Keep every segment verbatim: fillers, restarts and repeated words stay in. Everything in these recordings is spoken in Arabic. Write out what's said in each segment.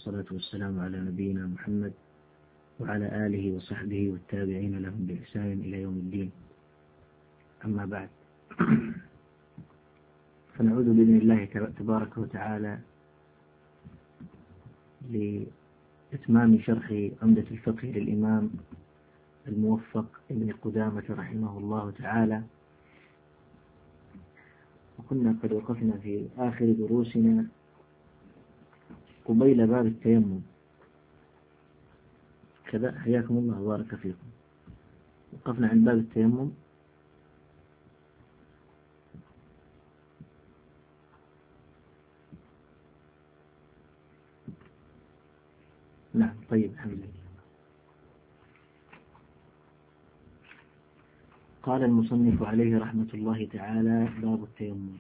والصلاة والسلام على نبينا محمد وعلى آله وصحبه والتابعين لهم بإحسان إلى يوم الدين. أما بعد، فنعود بإذن الله تبارك وتعالى لإتمام شرح عمدة الفقه للإمام الموفق ابن قدامة رحمه الله تعالى. وكنا قد وقفنا في آخر دروسنا قبيل باب التيمم كذا، حياكم الله وبارك فيكم. وقفنا عند باب التيمم نعم. طيب، الحمد لله. قال المصنف عليه رحمة الله تعالى: باب التيمم.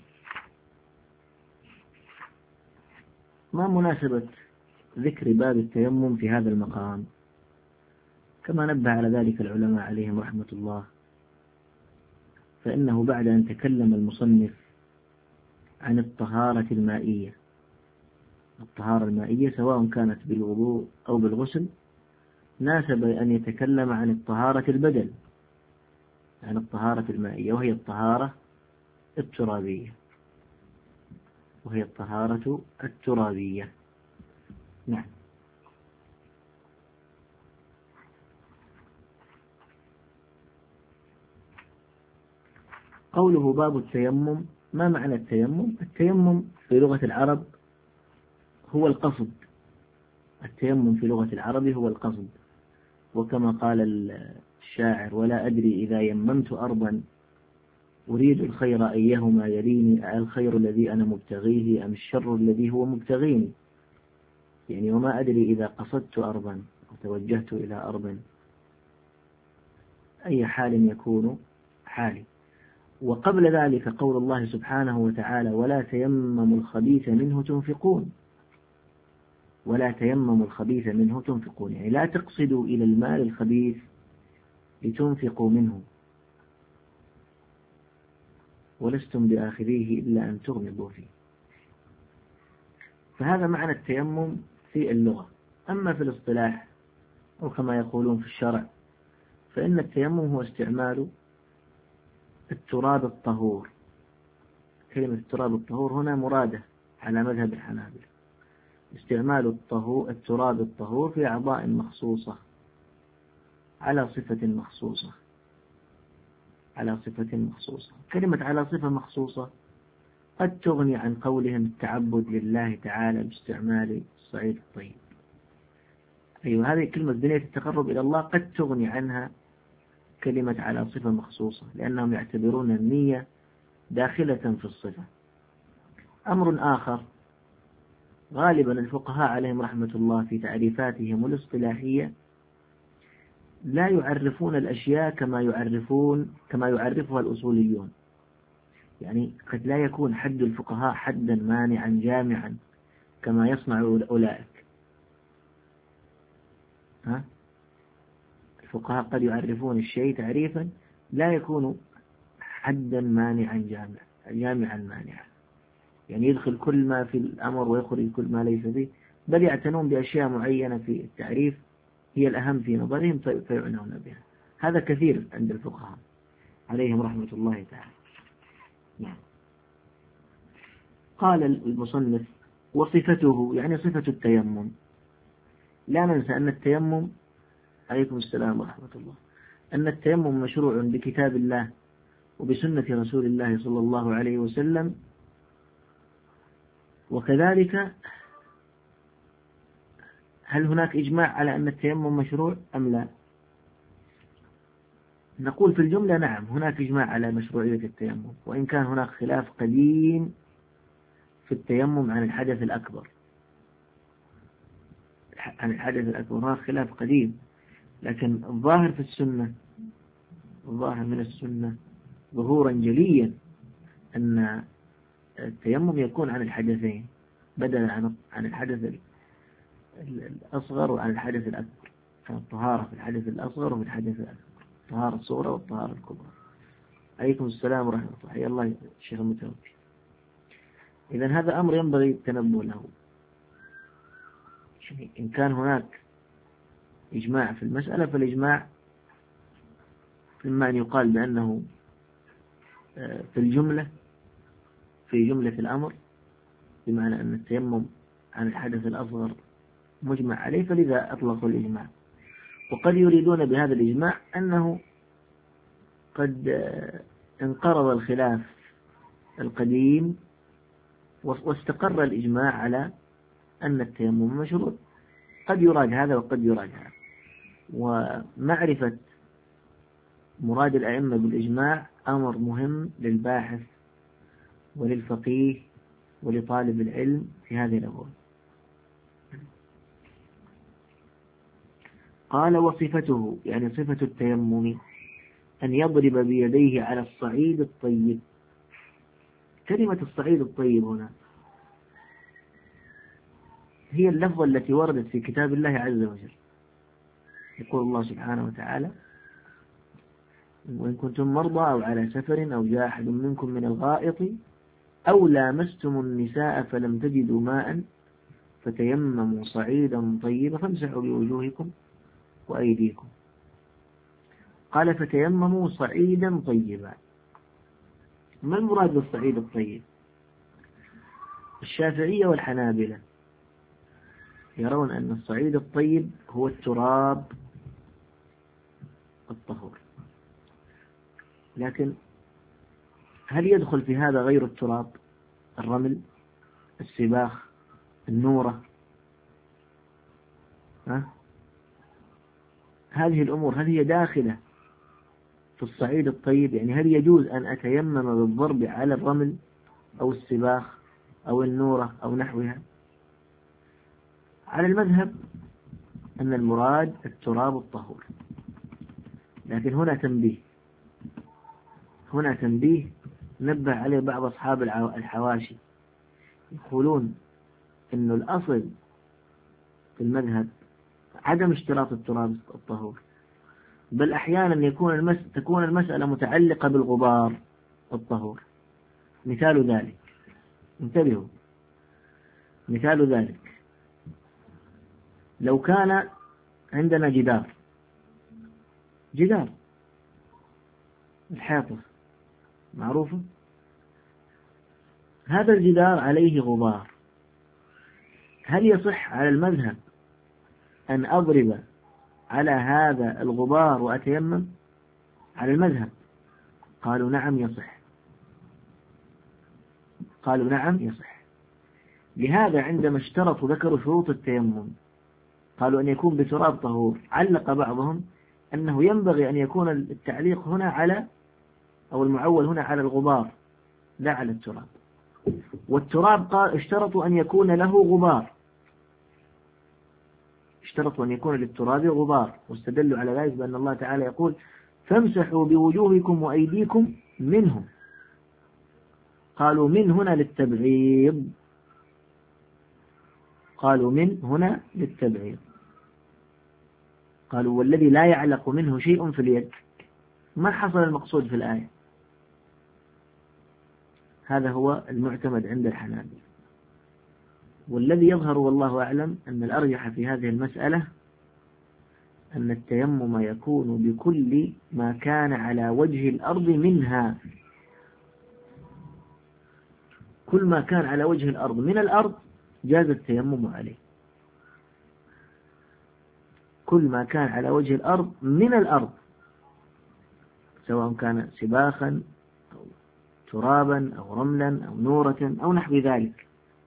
ما مناسبة ذكر باب التيمم في هذا المقام؟ كما نبه على ذلك العلماء عليهم رحمة الله، فإنه بعد أن تكلم المصنف عن الطهارة المائية، الطهارة المائية سواء كانت بالوضوء أو بالغسل، ناسب أن يتكلم عن الطهارة البدل، عن الطهارة المائية، وهي الطهارة الترابية وهي الطهارة الترابية نعم. قوله باب التيمم، ما معنى التيمم؟ التيمم في لغة العرب هو القصد. التيمم في لغة العرب هو القصد، وكما قال الشاعر: ولا أدري إذا يممت أرضا أريد الخير أيهما يليني، الخير الذي أنا مبتغيه أم الشر الذي هو مبتغيني. يعني وما أدري إذا قصدت أرضا وتوجهت إلى أرض أي حال يكون حالي. وقبل ذلك قول الله سبحانه وتعالى: ولا تيمموا الخبيث منه تنفقون. ولا تيمموا الخبيث منه تنفقون، يعني لا تقصدوا إلى المال الخبيث لتنفقوا منه، ولستم بآخذيه إلا أن تغمضوا فيه. فهذا معنى التيمم في اللغة. أما في الاصطلاح أو كما يقولون في الشرع، فإن التيمم هو استعمال التراب الطهور. كلمة التراب الطهور هنا مرادة على مذهب الحنابلة، استعمال الطهور التراب الطهور في أعضاء مخصوصة على صفة مخصوصة على صفة مخصوصة. كلمة على صفة مخصوصة قد تغني عن قولهم التعبد لله تعالى باستعمال الصعيد الطيب. أيوة، هذه كلمة بنية التقرب إلى الله قد تغني عنها كلمة على صفة مخصوصة، لأنهم يعتبرون النية داخلة في الصفة. أمر آخر، غالبا الفقهاء عليهم رحمة الله في تعريفاتهم الاصطلاحية لا يعرفون الأشياء كما يعرفون كما يعرفها الأصوليون. يعني قد لا يكون حد الفقهاء حدا مانعا جامعا كما يصنع أولئك. ها؟ الفقهاء قد يعرفون الشيء تعريفا لا يكون حدا مانعا جامعا جامعا مانعا، يعني يدخل كل ما في الأمر ويخرج كل ما ليس فيه، بل يعتنون بأشياء معينة في التعريف هي الأهم في نظرهم فيعنون بها. هذا كثير عند الفقهاء عليهم رحمة الله تعالى. نعم. قال المصنف: وصفته، يعني صفة التيمم. لا ننسى أن التيمم، عليكم السلام ورحمة الله، أن التيمم مشروع بكتاب الله وبسنة رسول الله صلى الله عليه وسلم. وكذلك هل هناك إجماع على أن التيمم مشروع أم لا؟ نقول في الجملة نعم، هناك إجماع على مشروعية التيمم، وإن كان هناك خلاف قديم في التيمم عن الحدث الأكبر. عن الحدث الأكبر هناك خلاف قديم، لكن الظاهر في السنة، الظاهر من السنة ظهورا جليا أن التيمم يكون عن الحدثين بدلا عن عن الحدث الأصغر وعن الحدث الأكبر. فالطهارة في الحدث الأصغر وفي الحدث الأكبر، الطهارة الصغرى والطهارة الكبرى. عليكم السلام ورحمة الله. حيا الله الشيخ المتوفي. إذن هذا أمر ينبغي التنبه له. إن كان هناك إجماع في المسألة فالإجماع إما أن يقال بأنه في الجملة في جملة الأمر، بمعنى أن التيمم عن الحدث الأصغر مجمع عليه فلذا أطلقوا الإجماع. وقد يريدون بهذا الإجماع أنه قد انقرض الخلاف القديم واستقر الإجماع على أن التيمم مشروط. قد يراد هذا وقد يراد هذا، ومعرفة مراد الأئمة بالإجماع أمر مهم للباحث وللفقيه ولطالب العلم في هذه الأبواب. قال وصفته، يعني صفة التيمم أن يضرب بيديه على الصعيد الطيب. كلمة الصعيد الطيب هنا هي اللفظة التي وردت في كتاب الله عز وجل. يقول الله سبحانه وتعالى: وإن كنتم مرضى أو على سفر أو جاء أحد منكم من الغائط أو لامستم النساء فلم تجدوا ماء فتيمموا صعيدا طيبا فامسحوا بوجوهكم وأيديكم. قال فتيمموا صعيدا طيبا. ما المراد بالصعيد الطيب؟ الشافعية والحنابلة يرون أن الصعيد الطيب هو التراب الطهور، لكن هل يدخل في هذا غير التراب؟ الرمل، السباخ، النورة، ها؟ هذه الأمور هل هي داخلة في الصعيد الطيب؟ يعني هل يجوز أن أتيمم بالضرب على الرمل أو السباخ أو النورة أو نحوها؟ على المذهب أن المراد التراب الطهور، لكن هنا تنبيه هنا تنبيه نبه عليه بعض أصحاب الحواشي، يقولون أن الأصل في المذهب عدم اشتراط التراب الطهور، بل أحيانا يكون المس... تكون المسألة متعلقة بالغبار الطهور. مثال ذلك، انتبهوا، مثال ذلك لو كان عندنا جدار جدار الحيطة معروفة، هذا الجدار عليه غبار، هل يصح على المذهب أن أضرب على هذا الغبار وأتيمم؟ على المذهب قالوا نعم يصح، قالوا نعم يصح. لهذا عندما اشترطوا ذكروا شروط التيمم قالوا أن يكون بتراب طهور، علق بعضهم أنه ينبغي أن يكون التعليق هنا على أو المعول هنا على الغبار لا على التراب. والتراب قال اشترطوا أن يكون له غبار، اشترطوا أن يكون للتراب غبار، واستدلوا على ذلك بأن الله تعالى يقول فامسحوا بوجوهكم وأيديكم منهم. قالوا من هنا للتبعيض، قالوا من هنا للتبعيض، قالوا والذي لا يعلق منه شيء في اليد، ما حصل المقصود في الآية. هذا هو المعتمد عند الحنابلة، والذي يظهر والله أعلم أن الأرجح في هذه المسألة أن التيمم يكون بكل ما كان على وجه الأرض منها، كل ما كان على وجه الأرض من الأرض جاز التيمم عليه، كل ما كان على وجه الأرض من الأرض، سواء كان سباخا أو ترابا أو رملا أو نورة أو نحو ذلك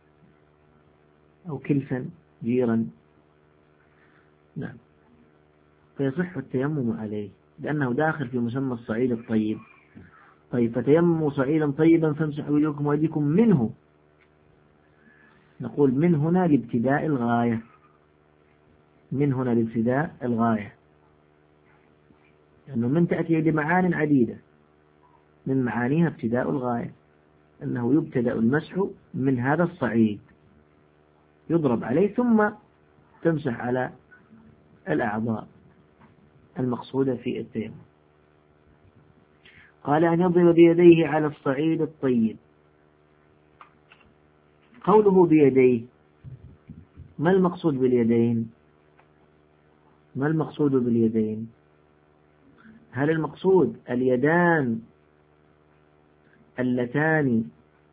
أو كلفا جيرا، نعم، فيصح التيمم عليه لأنه داخل في مسمى الصعيد الطيب. طيب فتيمموا صعيدا طيبا فامسحوا وجوهكم وأيديكم منه، نقول من هنا لابتداء الغاية، من هنا لابتداء الغاية، لأنه من تأتي بمعان عديدة، من معانيها ابتداء الغاية، أنه يبتدأ المسح من هذا الصعيد يضرب عليه ثم تمسح على الأعضاء المقصودة في التيمم. قال أن يضرب بيديه على الصعيد الطيب. قوله بيديه ما المقصود باليدين؟ ما المقصود باليدين؟ هل المقصود اليدان اللتان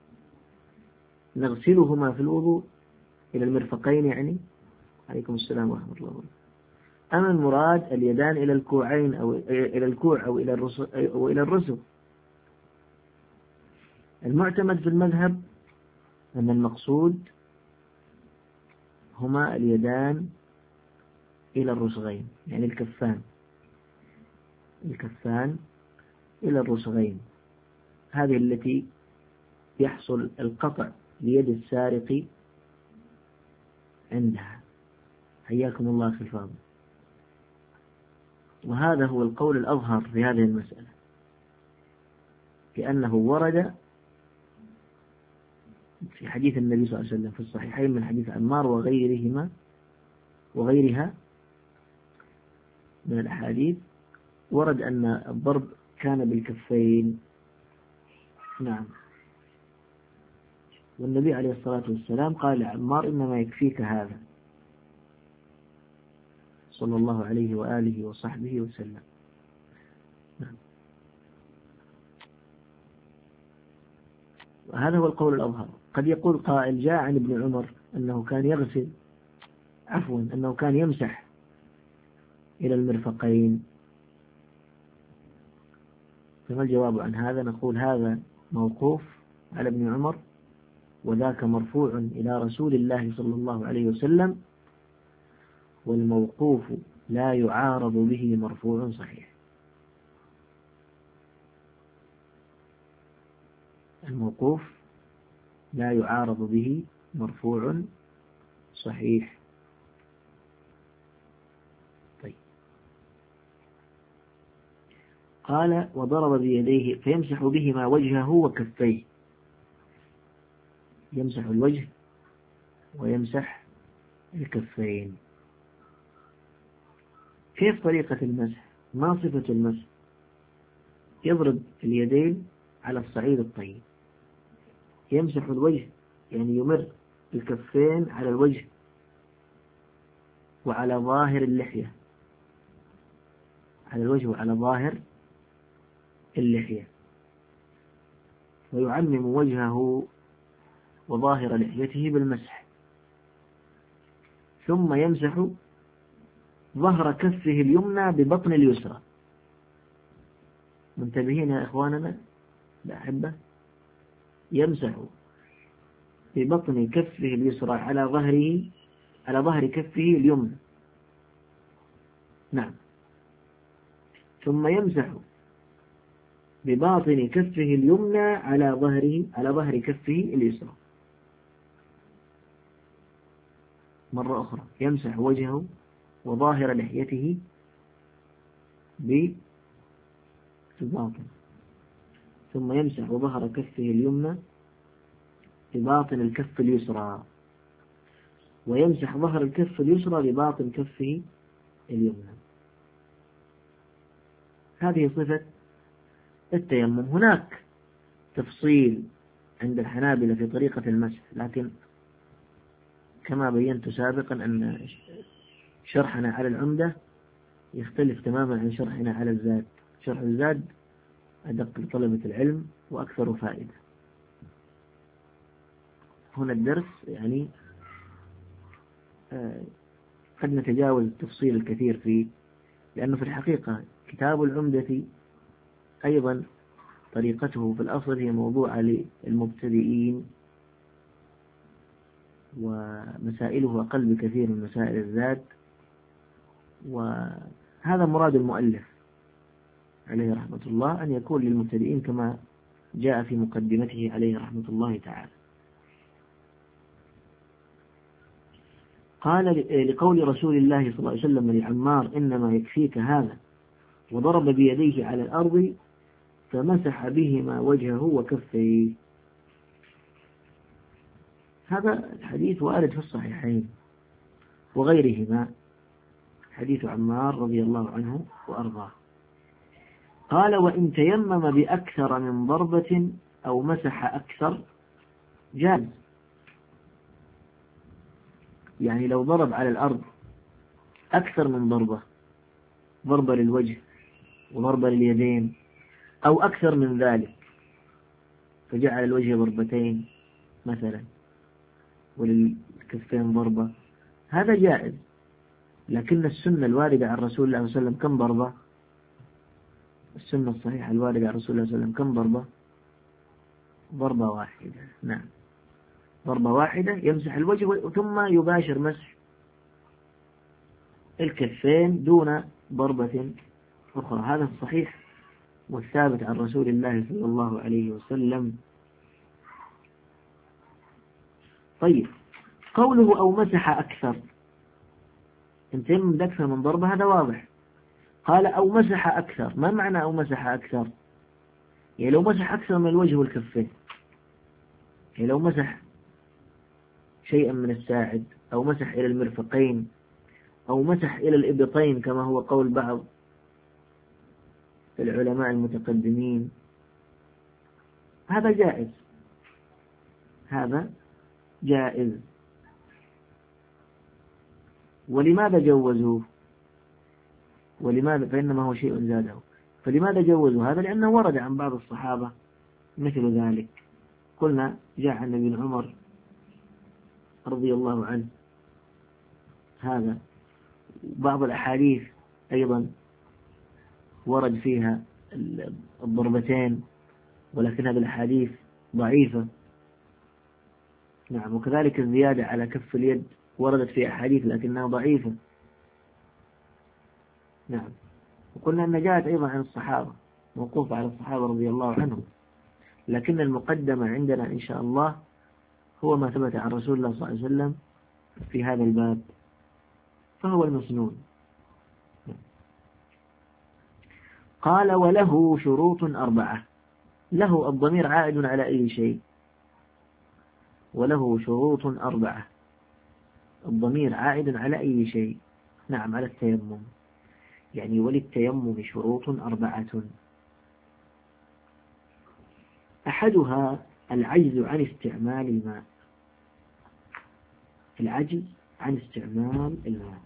نغسلهما في الوضوء إلى المرفقين يعني؟ عليكم السلام ورحمة الله وبركاته. أم المراد اليدان إلى الكوعين أو إلى الكوع أو إلى الرسل أو إلى الرسل؟ المعتمد في المذهب أن المقصود هما اليدان إلى الرسغين، يعني الكفان الكفان إلى الرسغين، هذه التي يحصل القطع ليد السارق عندها. حياكم الله أخي الفاضل. وهذا هو القول الأظهر في هذه المسألة، لأنه ورد في حديث النبي صلى الله عليه وسلم في الصحيحين من حديث عمار وغيرهما وغيرها من الأحاديث، ورد أن الضرب كان بالكفين. نعم. والنبي عليه الصلاة والسلام قال لعمار إنما يكفيك هذا، صلى الله عليه وآله وصحبه وسلم. نعم. وهذا هو القول الأظهر. قد يقول قائل جاء عن ابن عمر أنه كان يغسل عفوا أنه كان يمسح إلى المرفقين، فما الجواب عن هذا؟ نقول هذا موقوف على ابن عمر، وذاك مرفوع إلى رسول الله صلى الله عليه وسلم، والموقوف لا يعارض به مرفوع صحيح. الموقوف لا يعارض به مرفوع صحيح. طيب. قال وضرب بيديه فيمسح بهما وجهه وكفيه، يمسح الوجه ويمسح الكفين. كيف طريقة المسح؟ ما صفة المسح؟ يضرب اليدين على الصعيد الطيب، يمسح الوجه يعني يمر الكفين على الوجه وعلى ظاهر اللحية، على الوجه وعلى ظاهر اللحية، ويعمم وجهه وظاهر لحيته بالمسح، ثم يمسح ظهر كفه اليمنى ببطن اليسرى. منتبهين يا إخواننا الأحبة؟ يمسح ببطن كفه اليسرى على ظهره على ظهر كفه اليمنى. نعم. ثم يمسح بباطن كفه اليمنى على ظهره على ظهر كفه اليسرى. مرة أخرى يمسح وجهه وظاهر لحيته بالباطن، ثم يمسح ظهر كفه اليمنى بباطن الكف اليسرى، ويمسح ظهر الكف اليسرى بباطن كفه اليمنى. هذه صفة التيمم. هناك تفصيل عند الحنابلة في طريقة المسح، لكن كما بينت سابقا أن شرحنا على العمدة يختلف تماما عن شرحنا على الزاد. شرح الزاد أدق لطلبة العلم وأكثر فائدة. هنا الدرس يعني قد نتجاوز التفصيل الكثير فيه، لأنه في الحقيقة كتاب العمدة أيضا طريقته في الأصل هي موضوعة للمبتدئين، ومسائله أقل بكثير من مسائل الزاد، وهذا مراد المؤلف عليه رحمة الله أن يكون للمبتدئين كما جاء في مقدمته عليه رحمة الله تعالى. قال لقول رسول الله صلى الله عليه وسلم لعمار إنما يكفيك هذا، وضرب بيديه على الأرض فمسح بهما وجهه وكفيه. هذا الحديث وارد في الصحيحين وغيرهما، حديث عمار رضي الله عنه وأرضاه. قال وإن تيمم بأكثر من ضربة أو مسح أكثر جاز. يعني لو ضرب على الأرض أكثر من ضربة، ضربة للوجه وضربة لليدين أو أكثر من ذلك، فجعل الوجه ضربتين مثلا وللكفين ضربة، هذا جائز. لكن السنة الواردة عن رسول الله صلى الله عليه وسلم كم ضربة؟ السنة الصحيحة الواردة عن رسول الله صلى الله عليه وسلم كم ضربة؟ ضربة واحدة. نعم، ضربة واحدة يمسح الوجه ثم يباشر مسح الكفين دون ضربة أخرى. هذا الصحيح والثابت عن رسول الله صلى الله عليه وسلم. طيب، قوله أو مسح أكثر، انت من أكثر من ضربة هذا واضح. قال أو مسح أكثر، ما معنى أو مسح أكثر؟ يعني لو مسح أكثر من الوجه والكفين، يعني لو مسح شيئا من الساعد أو مسح إلى المرفقين أو مسح إلى الإبطين كما هو قول بعض العلماء المتقدمين، هذا جائز، هذا جائز. ولماذا جوزوه؟ ولماذا؟ فإنما هو شيء زاده. فلماذا جوزوا هذا؟ لأنه ورد عن بعض الصحابة مثل ذلك. قلنا جاء عن ابن عمر رضي الله عنه هذا، بعض الأحاديث أيضا ورد فيها الضربتين، ولكن هذه الأحاديث ضعيفة. نعم، وكذلك الزيادة على كف اليد وردت في أحاديث لكنها ضعيفة. نعم، وقلنا أن جاءت أيضا عن الصحابة، موقوفة على الصحابة رضي الله عنهم، لكن المقدمة عندنا إن شاء الله هو ما ثبت عن رسول الله صلى الله عليه وسلم في هذا الباب، فهو المسنون. قال وله شروط أربعة. له الضمير عائد على أي شيء؟ وله شروط أربعة، الضمير عائد على أي شيء؟ نعم، على التيمم. يعني وللتيمم شروط أربعة. أحدها العجز عن استعمال الماء، العجز عن استعمال الماء.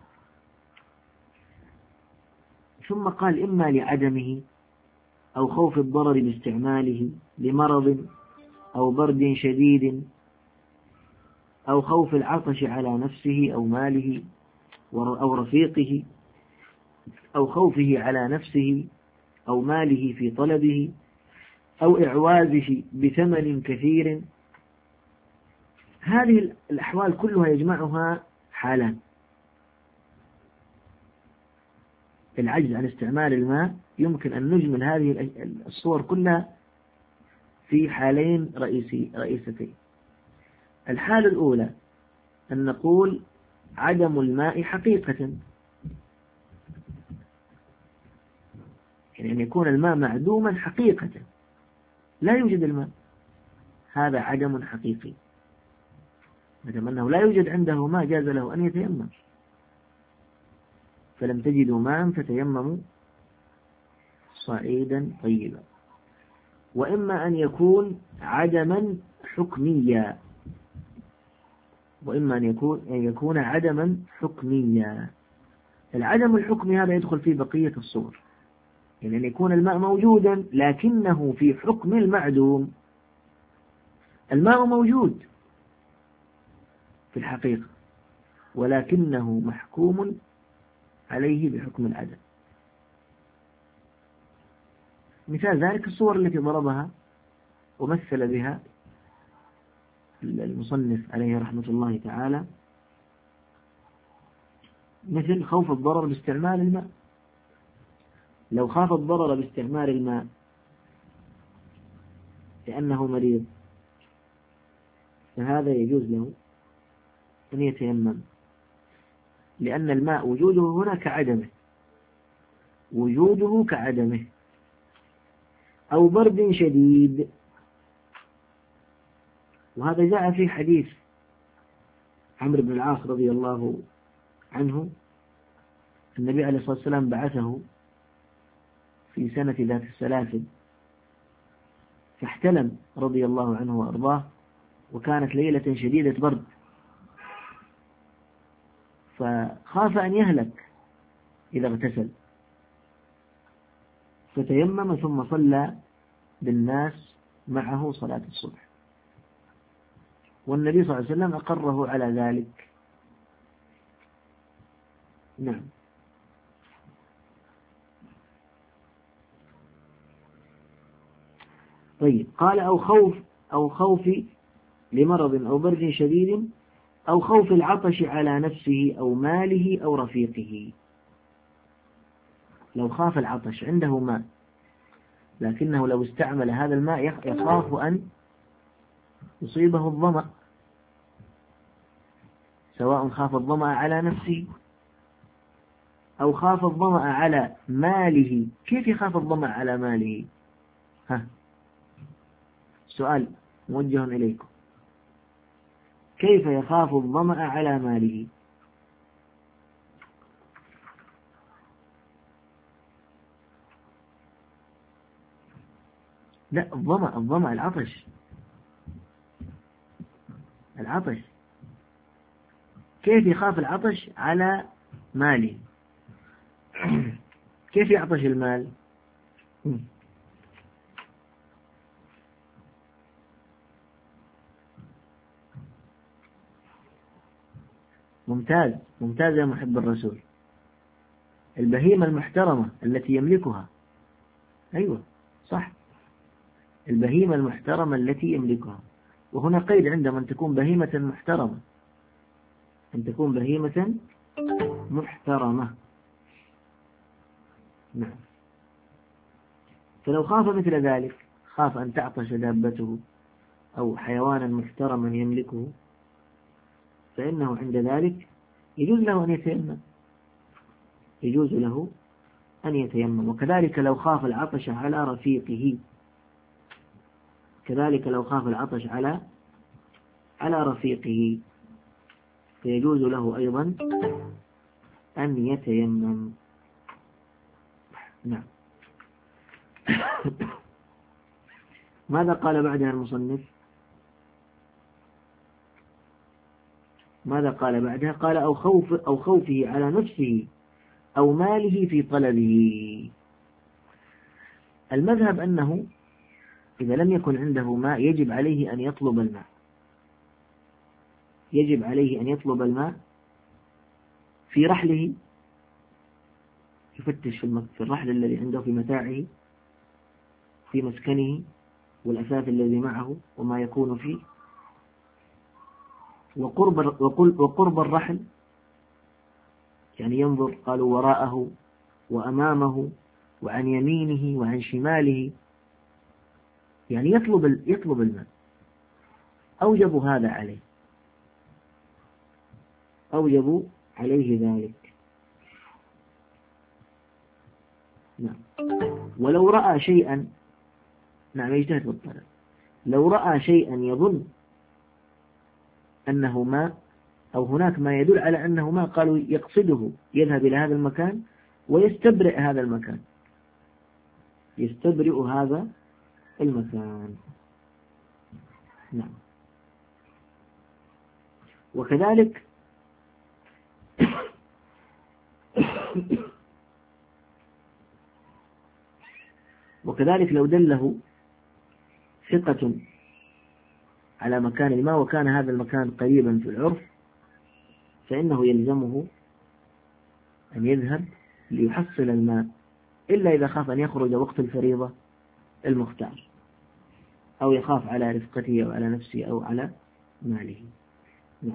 ثم قال إما لعدمه أو خوف الضرر باستعماله، لمرض أو برد شديد أو خوف العطش على نفسه أو ماله أو رفيقه أو خوفه على نفسه أو ماله في طلبه أو إعوازه بثمن كثير. هذه الأحوال كلها يجمعها حالان. العجز عن استعمال الماء يمكن أن نجمل هذه الصور كلها في حالين رئيسي رئيستين. الحالة الأولى أن نقول عدم الماء حقيقة، يعني أن يكون الماء معدوما حقيقة، لا يوجد الماء، هذا عدم حقيقي. ما دام أنه لا يوجد عنده ماء جاز له أن يتيمم. فلم تجدوا ماء فتيمموا صعيدا طيبا. وإما أن يكون عدما حكميا، وإما أن يكون أن يكون عدما حكميا. العدم الحكمي هذا يدخل في بقية الصور، يعني أن يكون الماء موجودا لكنه في حكم المعدوم. الماء موجود في الحقيقة ولكنه محكوم عليه بحكم العدم. مثال ذلك الصور التي ضربها ومثل بها المصنف عليه رحمة الله تعالى، مثل خوف الضرر باستعمال الماء. لو خاف الضرر باستعمال الماء لأنه مريض فهذا يجوز له أن يتيمم، لأن الماء وجوده هنا كعدمه، وجوده كعدمه. أو برد شديد، وهذا جاء في حديث عمرو بن العاص رضي الله عنه، النبي عليه الصلاة والسلام بعثه في سنة ذات السلاسل فاحتلم رضي الله عنه وأرضاه، وكانت ليلة شديدة برد، فخاف أن يهلك إذا اغتسل، فتيمم ثم صلى بالناس معه صلاة الصبح، والنبي صلى الله عليه وسلم أقره على ذلك. نعم. طيب، قال أو خوف أو خوف لمرض أو برد شديد أو خوف العطش على نفسه أو ماله أو رفيقه. لو خاف العطش، عنده ماء لكنه لو استعمل هذا الماء يخاف أن يصيبه الظمأ، سواء خاف الظمأ على نفسه أو خاف الظمأ على ماله. كيف يخاف الظمأ على ماله؟ ها، سؤال موجه إليكم، كيف يخاف الظمأ على ماله؟ لا، الظمأ الظمأ العطش العطش كيف يخاف العطش على ماله؟ كيف يعطش المال؟ ممتاز ممتاز يا محب الرسول. البهيمة المحترمة التي يملكها. أيوة صح، البهيمة المحترمة التي يملكها. وهنا قيد عندما أن تكون بهيمة محترمة، أن تكون بهيمة محترمة. نعم. فلو خاف مثل ذلك، خاف أن تعطش دابته أو حيوانا محترما يملكه، فإنه عند ذلك يجوز له أن يتيمم، يجوز له أن يتيمم. وكذلك لو خاف العطش على رفيقه، كذلك لو خاف العطش على على رفيقه فيجوز له أيضا أن يتيمم. نعم. ماذا قال بعدها المصنف؟ ماذا قال بعدها؟ قال أو خوف أو خوفه على نفسه أو ماله في طلبه. المذهب أنه إذا لم يكن عنده ماء يجب عليه أن يطلب الماء، يجب عليه أن يطلب الماء في رحله، يفتش في الرحل الذي عنده، في متاعه، في مسكنه والأثاث الذي معه وما يكون فيه، وقرب وقرب الرحل، يعني ينظر قالوا وراءه وأمامه وعن يمينه وعن شماله، يعني يطلب يطلب الماء. أوجبوا هذا عليه، أوجبوا عليه ذلك. نعم. ولو رأى شيئا، نعم يجتهد بالطلب، لو رأى شيئا يظن أنه ماء أو هناك ما يدل على أنه ماء، قالوا يقصده، يذهب إلى هذا المكان ويستبرئ هذا المكان، يستبرئ هذا المكان. نعم. وكذلك وكذلك لو دله ثقة على مكان الماء وكان هذا المكان قريبا في العرف، فإنه يلزمه أن يذهب ليحصل الماء، إلا إذا خاف أن يخرج وقت الفريضة المختار، أو يخاف على رفقته أو على نفسه أو على ماله. نعم.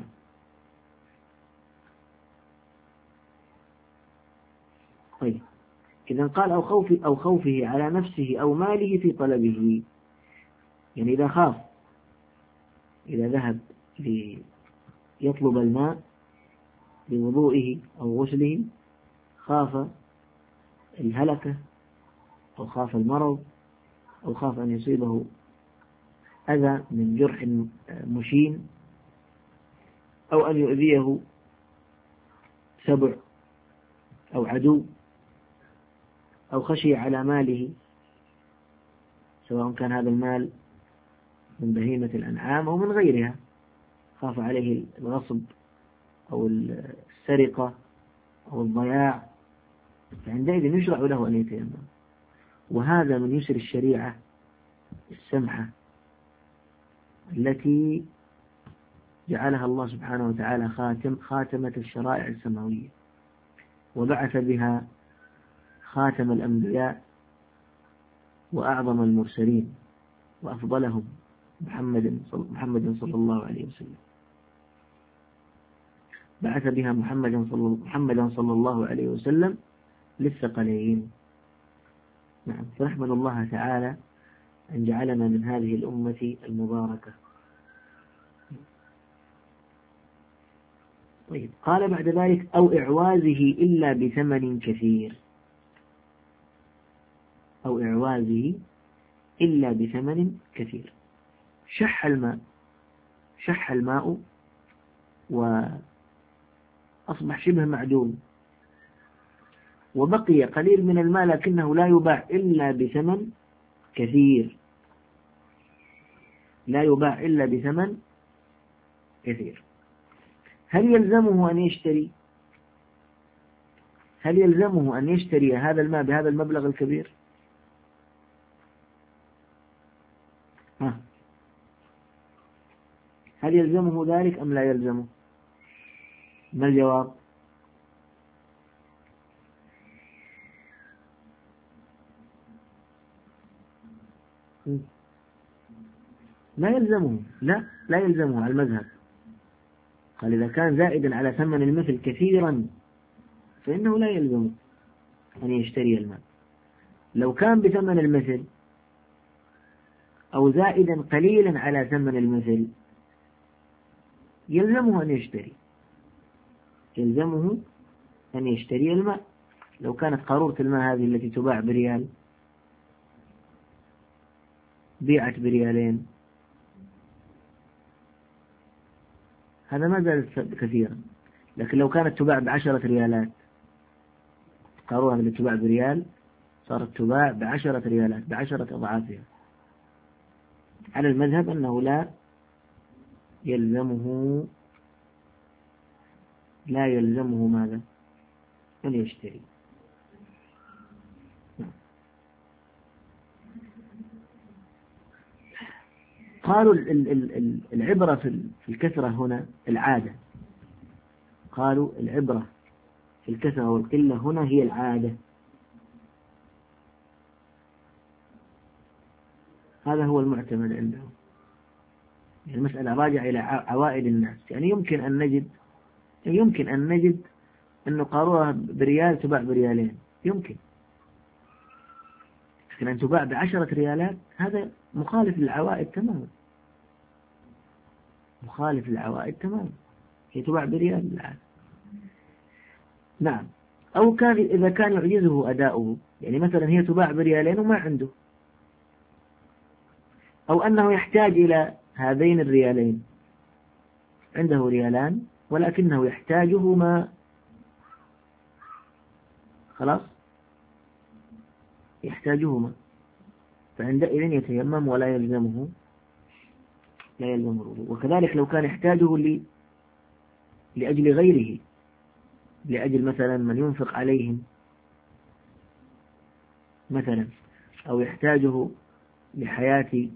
طيب، إذا قال أو خوف أو خوفه على نفسه أو ماله في طلبه، يعني إذا خاف، إذا ذهب ليطلب الماء لوضوئه أو غسله، خاف الهلكة أو خاف المرض أو خاف أن يصيبه أذى من جرح مشين أو أن يؤذيه سبع أو عدو أو خشي على ماله، سواء كان هذا المال من بهيمة الأنعام أو من غيرها، خاف عليه الغصب أو السرقة أو الضياع، فعندئذ يشرع له أن يتيمم. وهذا من يسر الشريعة السمحة التي جعلها الله سبحانه وتعالى خاتم خاتمة الشرائع السماوية، وبعث بها خاتم الأنبياء وأعظم المرسلين وأفضلهم محمد محمد صلى الله عليه وسلم. بعث بها محمد صلى محمدا صلى الله عليه وسلم للثقلين. نعم، فنحمد الله تعالى أن جعلنا من هذه الأمة المباركة. طيب، قال بعد ذلك: أو إعوازه إلا بثمن كثير، أو إعوازه إلا بثمن كثير. شح الماء شح الماء وأصبح شبه معدوم، وبقي قليل من الماء لكنه لا يباع إلا بثمن كثير، لا يباع إلا بثمن كثير. هل يلزمه أن يشتري هل يلزمه أن يشتري هذا الماء بهذا المبلغ الكبير؟ ها. هل يلزمه ذلك أم لا يلزمه؟ ما الجواب؟ لا يلزمه، لا لا يلزمه على المذهب. قال إذا كان زائدا على ثمن المثل كثيرا فإنه لا يلزمه أن يشتري الماء. لو كان بثمن المثل أو زائدا قليلا على ثمن المثل يلزمه أن يشتري يلزمه أن يشتري الماء. لو كانت قارورة الماء هذه التي تباع بريال بيعت بريالين، هذا ما زال كثيرا. لكن لو كانت تباع بعشرة ريالات، قارورة اللي تباع بريال صارت تباع بعشرة ريالات، بعشرة أضعافها، على المذهب أنه لا يلزمه لا يلزمه ماذا؟ أن يشتري. قالوا العبرة في الكثرة هنا العادة. قالوا العبرة في الكثرة والقلة هنا هي العادة. هذا هو المعتمد عندهم. يعني المسألة راجعة إلى عوائد الناس. يعني يمكن أن نجد يمكن أن نجد أنه قارورة بريال تباع بريالين، يمكن. لكن أن تباع بعشرة ريالات هذا مخالف للعوائد تماما، مخالف للعوائد تماما. هي تباع بريال العادة. نعم. أو كان إذا كان يعجزه أداؤه، يعني مثلا هي تباع بريالين وما عنده، أو أنه يحتاج إلى هذين الريالين، عنده ريالان ولكنه يحتاجهما، خلاص يحتاجهما، فعندئذ يتيمم ولا يلزمه لا يلزمه الوضوء. وكذلك لو كان يحتاجه ل... لأجل غيره، لأجل مثلا من ينفق عليهم مثلا، أو يحتاجه لحياة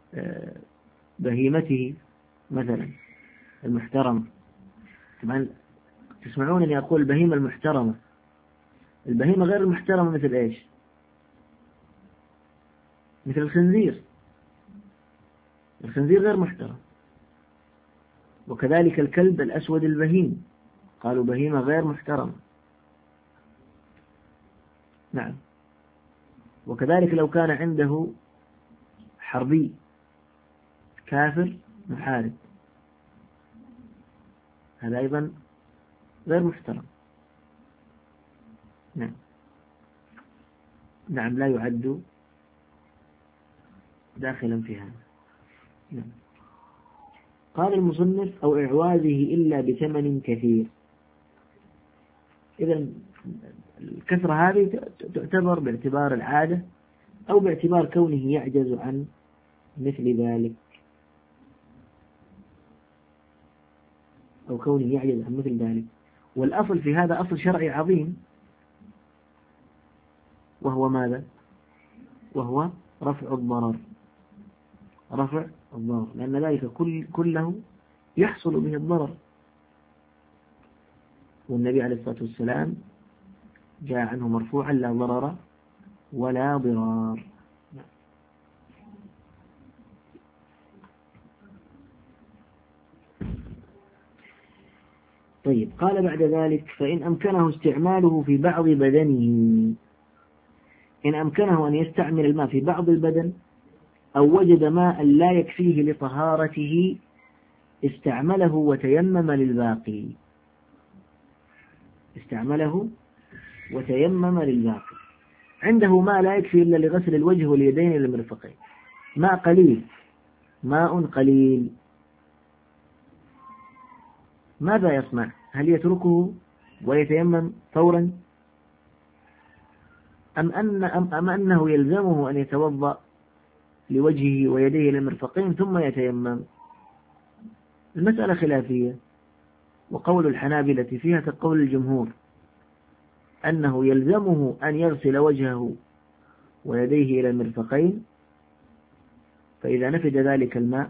بهيمته مثلا المحترمة. طبعا تسمعون أن يقول البهيمة المحترمة، البهيمة غير المحترمة مثل إيش؟ مثل الخنزير، الخنزير غير محترم. وكذلك الكلب الأسود البهيم، قالوا بهيمة غير محترمة. نعم. وكذلك لو كان عنده حربي كافر محارب، هذا أيضا غير محترم. نعم نعم لا يعد داخلا في هذا. نعم. قال المصنف: أو إعوازه إلا بثمن كثير. إذا الكثرة هذه تعتبر باعتبار العادة أو باعتبار كونه يعجز عن مثل ذلك، أو كونه يعجز عن مثل ذلك. والأصل في هذا أصل شرعي عظيم، وهو ماذا؟ وهو رفع الضرر، رفع الضرر، لأن ذلك كل كله يحصل به الضرر. والنبي عليه الصلاة والسلام جاء عنه مرفوعا: لا ضرر ولا ضرار. طيب، قال بعد ذلك: فإن أمكنه استعماله في بعض بدنه، إن أمكنه أن يستعمل الماء في بعض البدن أو وجد ماء لا يكفيه لطهارته استعمله وتيمم للباقي، استعمله وتيمم للباقي. عنده ماء لا يكفي إلا لغسل الوجه واليدين إلى المرفقين، ماء قليل، ماء قليل، ماذا يصنع؟ هل يتركه ويتيمم فورا، أم, أن أم, أم أنه يلزمه أن يتوضأ لوجهه ويديه إلى المرفقين ثم يتيمم؟ المسألة خلافية، وقول الحنابلة فيها كقول الجمهور أنه يلزمه أن يغسل وجهه ويديه إلى المرفقين، فإذا نفد ذلك الماء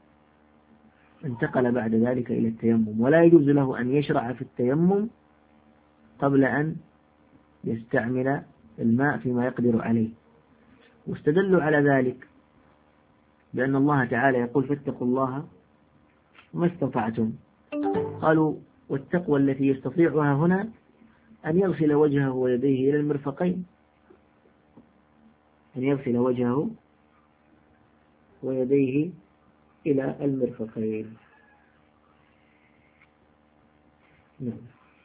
انتقل بعد ذلك إلى التيمم، ولا يجوز له أن يشرع في التيمم قبل أن يستعمل الماء فيما يقدر عليه. واستدلوا على ذلك بأن الله تعالى يقول: فاتقوا الله ما استطعتم. قالوا: والتقوى التي يستطيعها هنا أن يغسل وجهه ويديه إلى المرفقين، أن يغسل وجهه ويديه إلى المرفقين. نعم.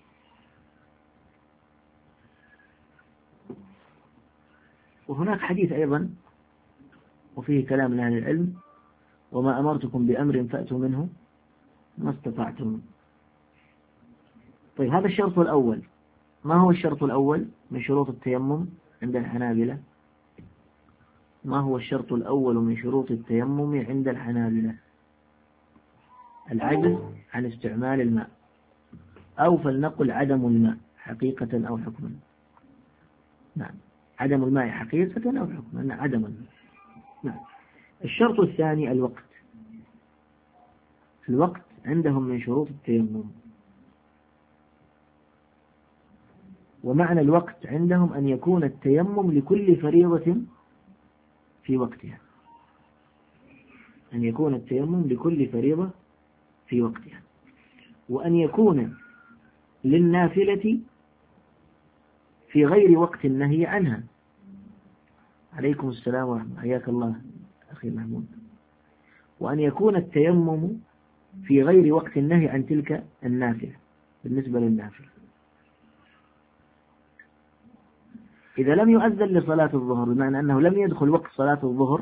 وهناك حديث أيضا وفيه كلام من أهل العلم: وما أمرتكم بأمر فأتوا منه ما استطعتم. طيب، هذا الشرط الأول. ما هو الشرط الأول من شروط التيمم عند الحنابلة؟ ما هو الشرط الأول من شروط التيمم عند الحنابلة؟ العجز عن استعمال الماء، أو فلنقل عدم الماء حقيقة أو حكما. نعم، عدم الماء حقيقة أو حكما، عدم الماء. نعم. الشرط الثاني الوقت. الوقت عندهم من شروط التيمم، ومعنى الوقت عندهم أن يكون التيمم لكل فريضة في وقتها، أن يكون التيمم لكل فريضة في وقتها، وأن يكون للنافلة في غير وقت النهي عنها. عليكم السلام ورحمة الله، حياك الله أخي محمود. وأن يكون التيمم في غير وقت النهي عن تلك النافلة بالنسبة للنافلة. إذا لم يؤذن لصلاة الظهر، بمعنى أنه لم يدخل وقت صلاة الظهر،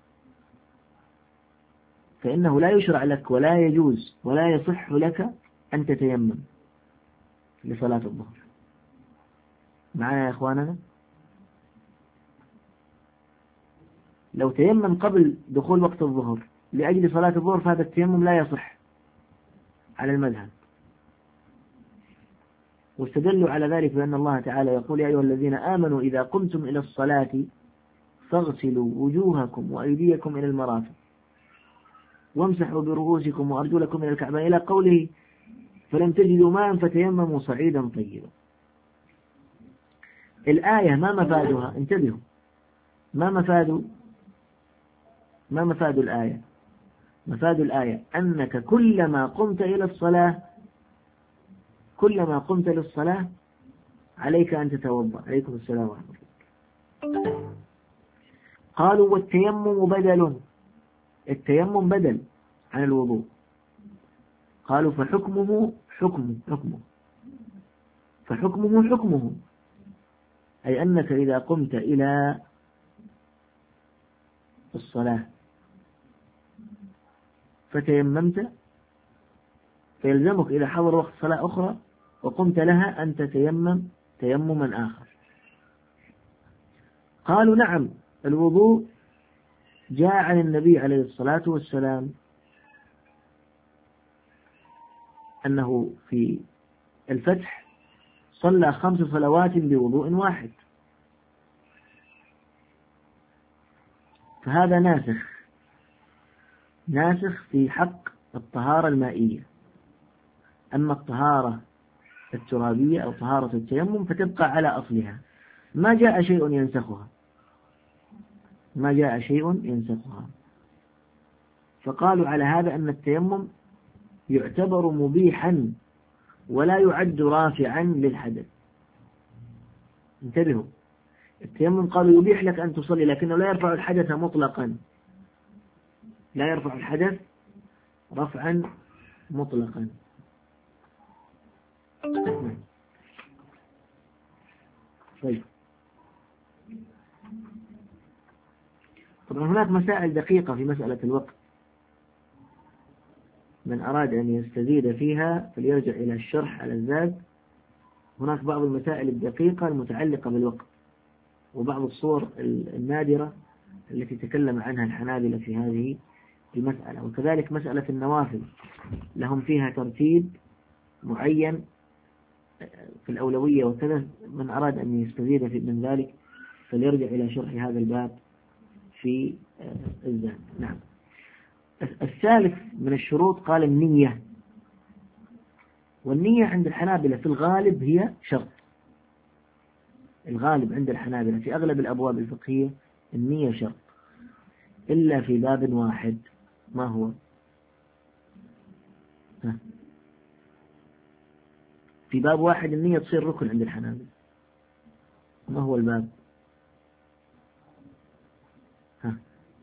فإنه لا يشرع لك ولا يجوز ولا يصح لك أن تتيمم لصلاة الظهر. معنا يا إخواننا؟ لو تيمم قبل دخول وقت الظهر لأجل صلاة الظهر فهذا التيمم لا يصح على المذهب. واستدلوا على ذلك بأن الله تعالى يقول: يا أيها الذين آمنوا إذا قمتم إلى الصلاة فاغسلوا وجوهكم وأيديكم إلى المرافق وامسحوا برؤوسكم وأرجلكم إلى الكعبين، إلى قوله: فلم تجدوا ماء فتيمموا صعيدا طيبا. الآية ما مفادها؟ انتبهوا، ما مفاد ما مفاد الآية؟ مفاد الآية أنك كلما قمت إلى الصلاة كلما قمت للصلاة عليك أن تتوضأ. عليكم السلام ورحمة الله. قالوا: والتيمم بدل، التيمم بدل عن الوضوء. قالوا: فحكمه حكمه حكمه فحكمه حكمه أي أنك إذا قمت إلى الصلاة فتيممت فيلزمك إذا حضر وقت صلاة أخرى وقمت لها أن تتيمم تيمما آخر. قالوا: نعم، الوضوء جاء عن النبي عليه الصلاة والسلام أنه في الفتح صلى خمس صلوات بوضوء واحد، فهذا ناسخ ناسخ في حق الطهارة المائية. أما الطهارة الترابية أو طهارة التيمم فتبقى على أصلها، ما جاء شيء ينسخها ما جاء شيء ينسخها فقالوا على هذا أن التيمم يعتبر مبيحا ولا يعد رافعا للحدث. انتبهوا، التيمم قالوا يبيح لك أن تصلي لكنه لا يرفع الحدث مطلقا، لا يرفع الحدث رفعا مطلقا. طيب، طبعا هناك مسائل دقيقة في مسألة الوقت، من أراد أن يستزيد فيها فليرجع إلى الشرح على الزاد. هناك بعض المسائل الدقيقة المتعلقة بالوقت وبعض الصور النادرة التي تكلم عنها الحنابلة في هذه المسألة. وكذلك مسألة النوافل لهم فيها ترتيب معين في الأولوية وكذا، من أراد أن يستزيد من ذلك فليرجع إلى شرح هذا الباب في الزاد. نعم. الثالث من الشروط قال النية، والنية عند الحنابلة في الغالب هي شرط. الغالب عند الحنابلة في أغلب الأبواب الفقهية النية شرط، إلا في باب واحد. ما هو؟ ها. في باب واحد النية تصير ركن عند الحنابلة. ما هو الباب؟ ها.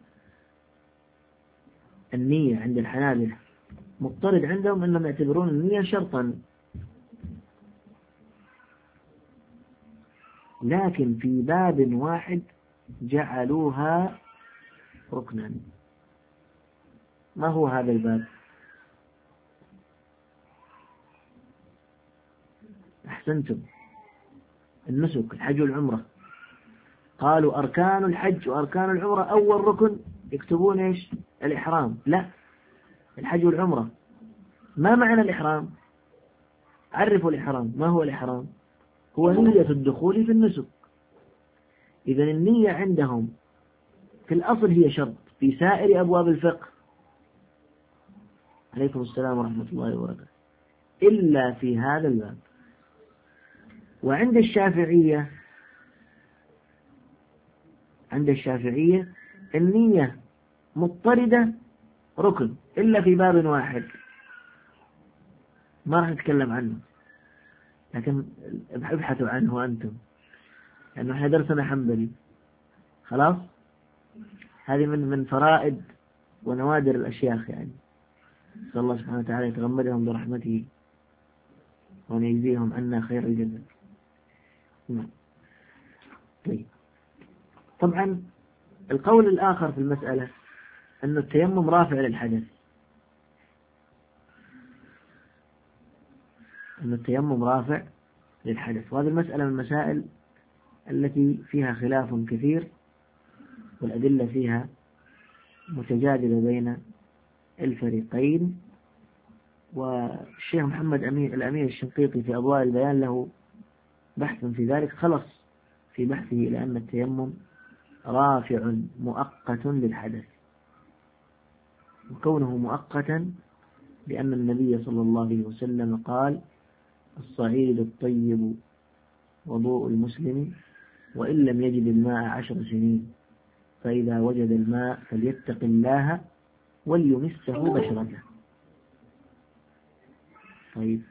النية عند الحنابلة مضطرد عندهم أنهم يعتبرون النية شرطا، لكن في باب واحد جعلوها ركنا. ما هو هذا الباب؟ أحسنتم، النسك، الحج والعمرة. قالوا أركان الحج وأركان العمرة أول ركن يكتبون إيش؟ الإحرام. لا، الحج والعمرة. ما معنى الإحرام؟ عرفوا الإحرام. ما هو الإحرام؟ هو نية الدخول في النسك. إذن النية عندهم في الأصل هي شرط في سائر أبواب الفقه، عليكم السلام ورحمة الله وبركاته، إلا في هذا الباب. وعند الشافعية عند الشافعية النية مضطردة ركن إلا في باب واحد ما راح نتكلم عنه، لكن ابحثوا عنه أنتم، لأنه احنا درسنا حنبلي. خلاص، هذه من من فرائد ونوادر الأشياخ، يعني نسأل الله سبحانه وتعالى يتغمدهم برحمته وأن يجزيهم عنا خير الجزاء. طيب، طبعا القول الآخر في المسألة أن التيمم رافع للحدث، أن التيمم رافع للحدث، وهذه المسألة من المسائل التي فيها خلاف كثير والأدلة فيها متجادلة بين الفريقين. والشيخ محمد أمين الأمين الشنقيطي في أضواء البيان له بحث في ذلك، خلص في بحثه إلى أن التيمم رافع مؤقت للحدث، وكونه مؤقتا لأن النبي صلى الله عليه وسلم قال: الصعيد الطيب وضوء المسلم وإن لم يجد الماء عشر سنين، فإذا وجد الماء فليتق الله وليمسه بشرته. طيب،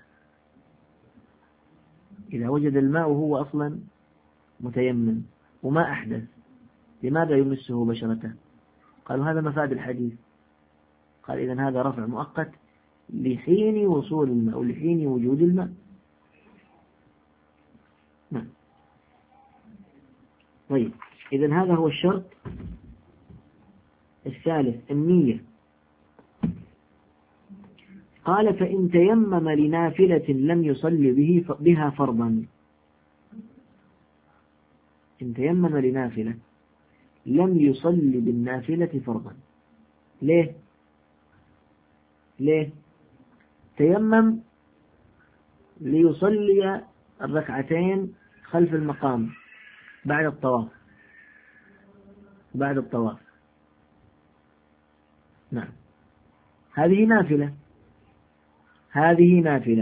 إذا وجد الماء وهو أصلا متيمم وما أحدث، لماذا يمسه بشرته؟ قالوا هذا مفاد الحديث. قال إذن هذا رفع مؤقت لحين وصول الماء ولحين وجود الماء. نعم. طيب، إذن هذا هو الشرط الثالث، النية. قال: فإن تيمم لنافلة لم يصل به بها فرضا. إن تيمم لنافلة لم يصل بالنافلة فرضا. ليه؟ ليه؟ تيمم ليصلي الركعتين خلف المقام بعد الطواف بعد الطواف نعم، هذه نافلة هذه نافلة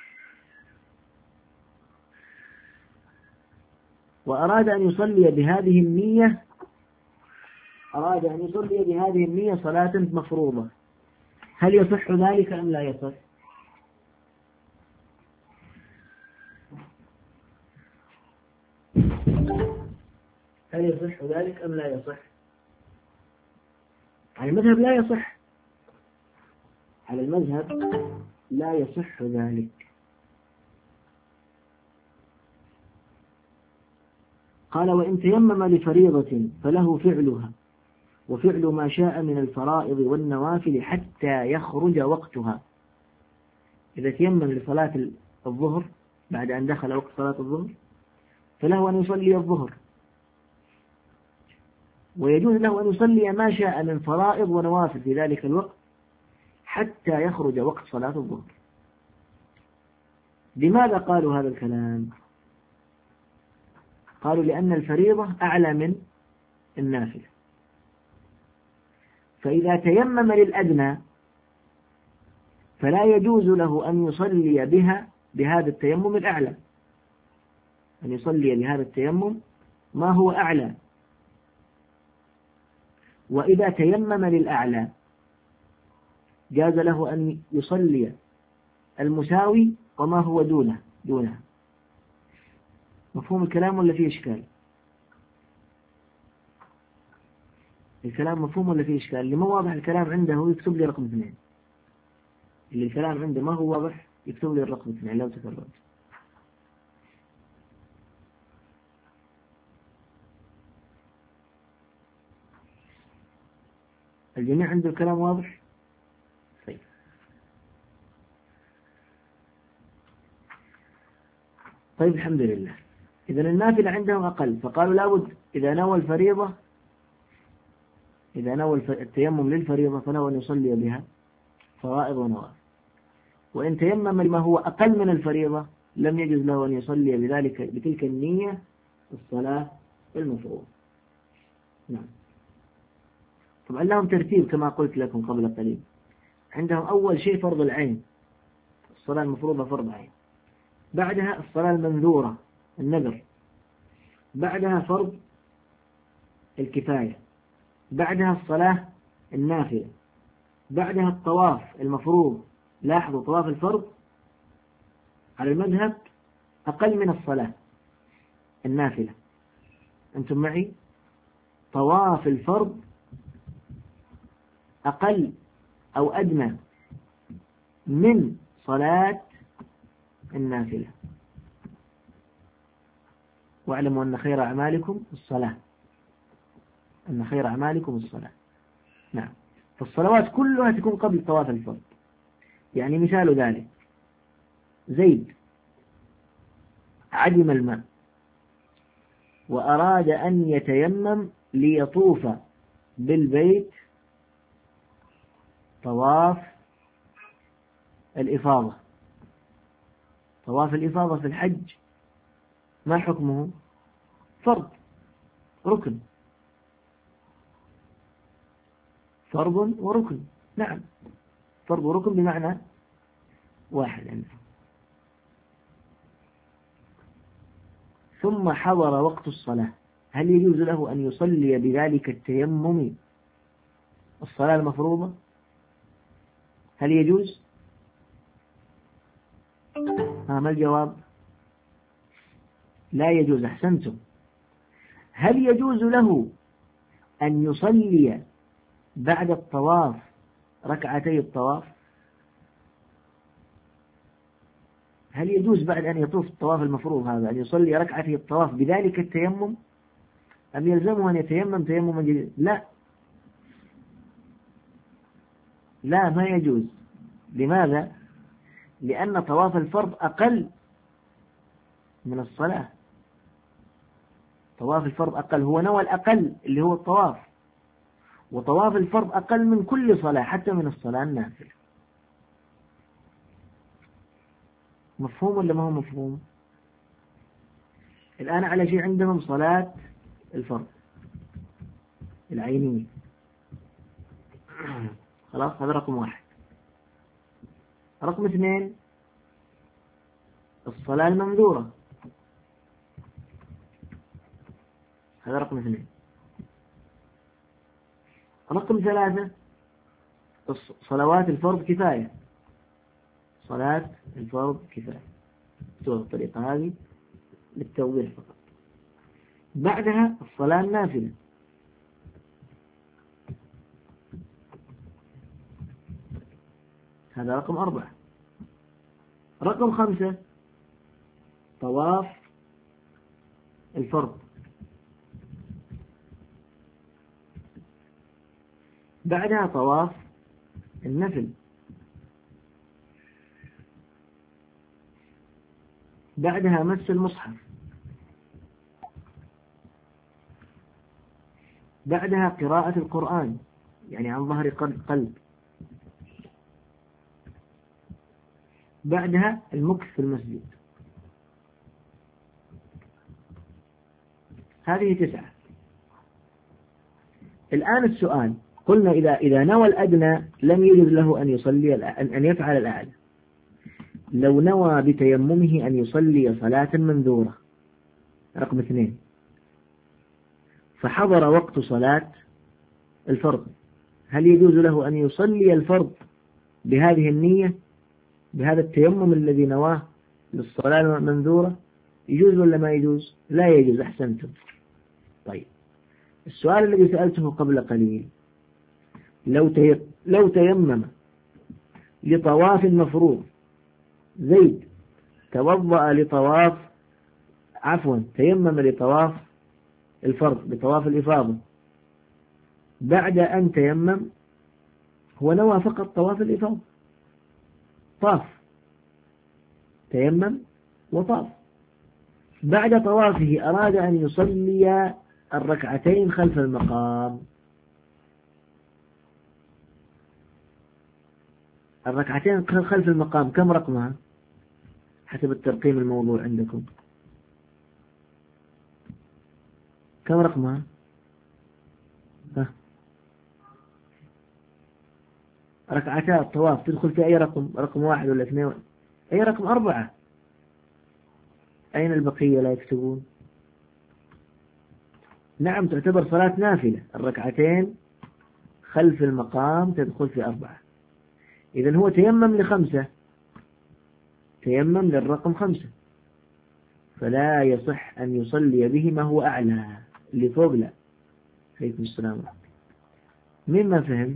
وأراد أن يصلي بهذه النية أراد أن يصلي بهذه النية صلاة مفروضة، هل يصح ذلك أم لا يصح؟ هل يصح ذلك أم لا يصح؟ على المذهب لا يصح، على المذهب لا يصح ذلك. قال وإن تيمم لفريضة فله فعلها وفعل ما شاء من الفرائض والنوافل حتى يخرج وقتها. إذا تيمم لصلاة الظهر بعد أن دخل وقت صلاة الظهر فله أن يصلي الظهر، ويجوز له أن يصلي ما شاء من فرائض ونوافل في ذلك الوقت حتى يخرج وقت صلاة الظهر. لماذا قالوا هذا الكلام؟ قالوا لأن الفريضة أعلى من النافلة، فإذا تيمم للأدنى فلا يجوز له أن يصلي بها بهذا التيمم الأعلى، أن يصلي بهذا التيمم ما هو أعلى. وإذا تيمم للأعلى جاز له أن يصلي المساوي وما هو دونه دونه. مفهوم الكلام ولا فيه إشكال؟ الكلام مفهوم ولا فيه إشكال؟ اللي ما واضح الكلام عنده يكتب لي رقم اثنين، اللي الكلام عنده ما هو واضح يكتب لي الرقم اثنين لو تكررت. الجميع عنده الكلام واضح؟ طيب. طيب الحمد لله. إذا النافلة عندهم أقل، فقالوا لابد إذا نوى الفريضة إذا نوى التيمم للفريضة فله أن يصلي بها فرائض ونوافل، وإن تيمم لما هو أقل من الفريضة لم يجوز له أن يصلي بذلك بتلك النية الصلاة المفروضة. نعم. طبعا لهم ترتيب كما قلت لكم قبل قليل، عندهم أول شيء فرض العين، الصلاة المفروضة فرض عين، بعدها الصلاة المنذورة النذر، بعدها فرض الكفاية، بعدها الصلاة النافلة، بعدها الطواف المفروض. لاحظوا طواف الفرض على المذهب أقل من الصلاة النافلة، أنتم معي؟ طواف الفرض أقل أو أدنى من صلاة النافلة. واعلموا أن خير أعمالكم الصلاة أن خير أعمالكم الصلاة. نعم. فالصلوات كلها تكون قبل طواف الفرض. يعني مثال ذلك زيد عدم الماء وأراد أن يتيمم ليطوف بالبيت طواف الإفاضة. طواف الإفاضة في الحج ما حكمه؟ فرض ركن، فرض وركن. نعم، فرض وركن بمعنى واحد عنده. ثم حضر وقت الصلاة، هل يجوز له أن يصلي بذلك التيمم الصلاة المفروضة؟ هل يجوز؟ ها ما الجواب؟ لا يجوز. أحسنتم. هل يجوز له أن يصلي بعد الطواف ركعتي الطواف؟ هل يجوز بعد أن يطوف الطواف المفروض هذا أن يصلي ركعتي الطواف بذلك التيمم، أم يلزمه أن يتيمم تيمما جديدا؟ لا لا ما يجوز. لماذا؟ لأن طواف الفرض أقل من الصلاة. طواف الفرض أقل، هو نوى الأقل اللي هو الطواف، وطواف الفرض أقل من كل صلاة حتى من الصلاة النافلة. مفهوم ولا ما هو مفهوم؟ الآن على شيء عندهم صلاة الفرض العينية. خلاص، هذا رقم واحد. رقم اثنين الصلاة المنذورة، هذا رقم اثنين. رقم ثلاثة صلوات الفرض كفاية، صلاة الفرض كفاية، سوى الطريقة هذه للتوضيح فقط. بعدها الصلاة النافلة، هذا رقم أربعة. رقم خمسة طواف الفرض، بعدها طواف النفل، بعدها مس المصحف، بعدها قراءة القرآن يعني عن ظهر قلب، بعدها المكث في المسجد. هذه تسعة. الآن السؤال، قلنا إذا إذا نوى الأدنى لم يجوز له أن يصلي أن يفعل الأعلى. لو نوى بتيممه أن يصلي صلاة منذورة، رقم اثنين، فحضر وقت صلاة الفرض، هل يجوز له أن يصلي الفرض بهذه النية، بهذا التيمم الذي نواه للصلاة المنذورة؟ يجوز ولا ما يجوز؟ لا يجوز. أحسنتم. طيب، السؤال الذي سألته قبل قليل، لو تي... لو تيمم لطواف مفروض، زيد توضأ لطواف عفوا تيمم لطواف الفرض لطواف الإفاضة، بعد أن تيمم هو نوى فقط طواف الإفاضة، طاف، تيمم وطاف، بعد طوافه أراد أن يصلي الركعتين خلف المقام. الركعتين خلف المقام كم رقمها حسب الترقيم الموضوع عندكم؟ كم رقمها؟ ها. ركعتا الطواف تدخل في أي رقم؟ رقم واحد ولا اثنين؟ أي رقم؟ أربعة. أين البقية لا يكتبون؟ نعم، تعتبر صلاة نافلة، الركعتين خلف المقام تدخل في أربعة. إذن هو تيمم لخمسة، تيمم للرقم خمسة، فلا يصح أن يصلي به ما هو أعلى، اللي فوق لا. عليكم السلام. مين ما فهم؟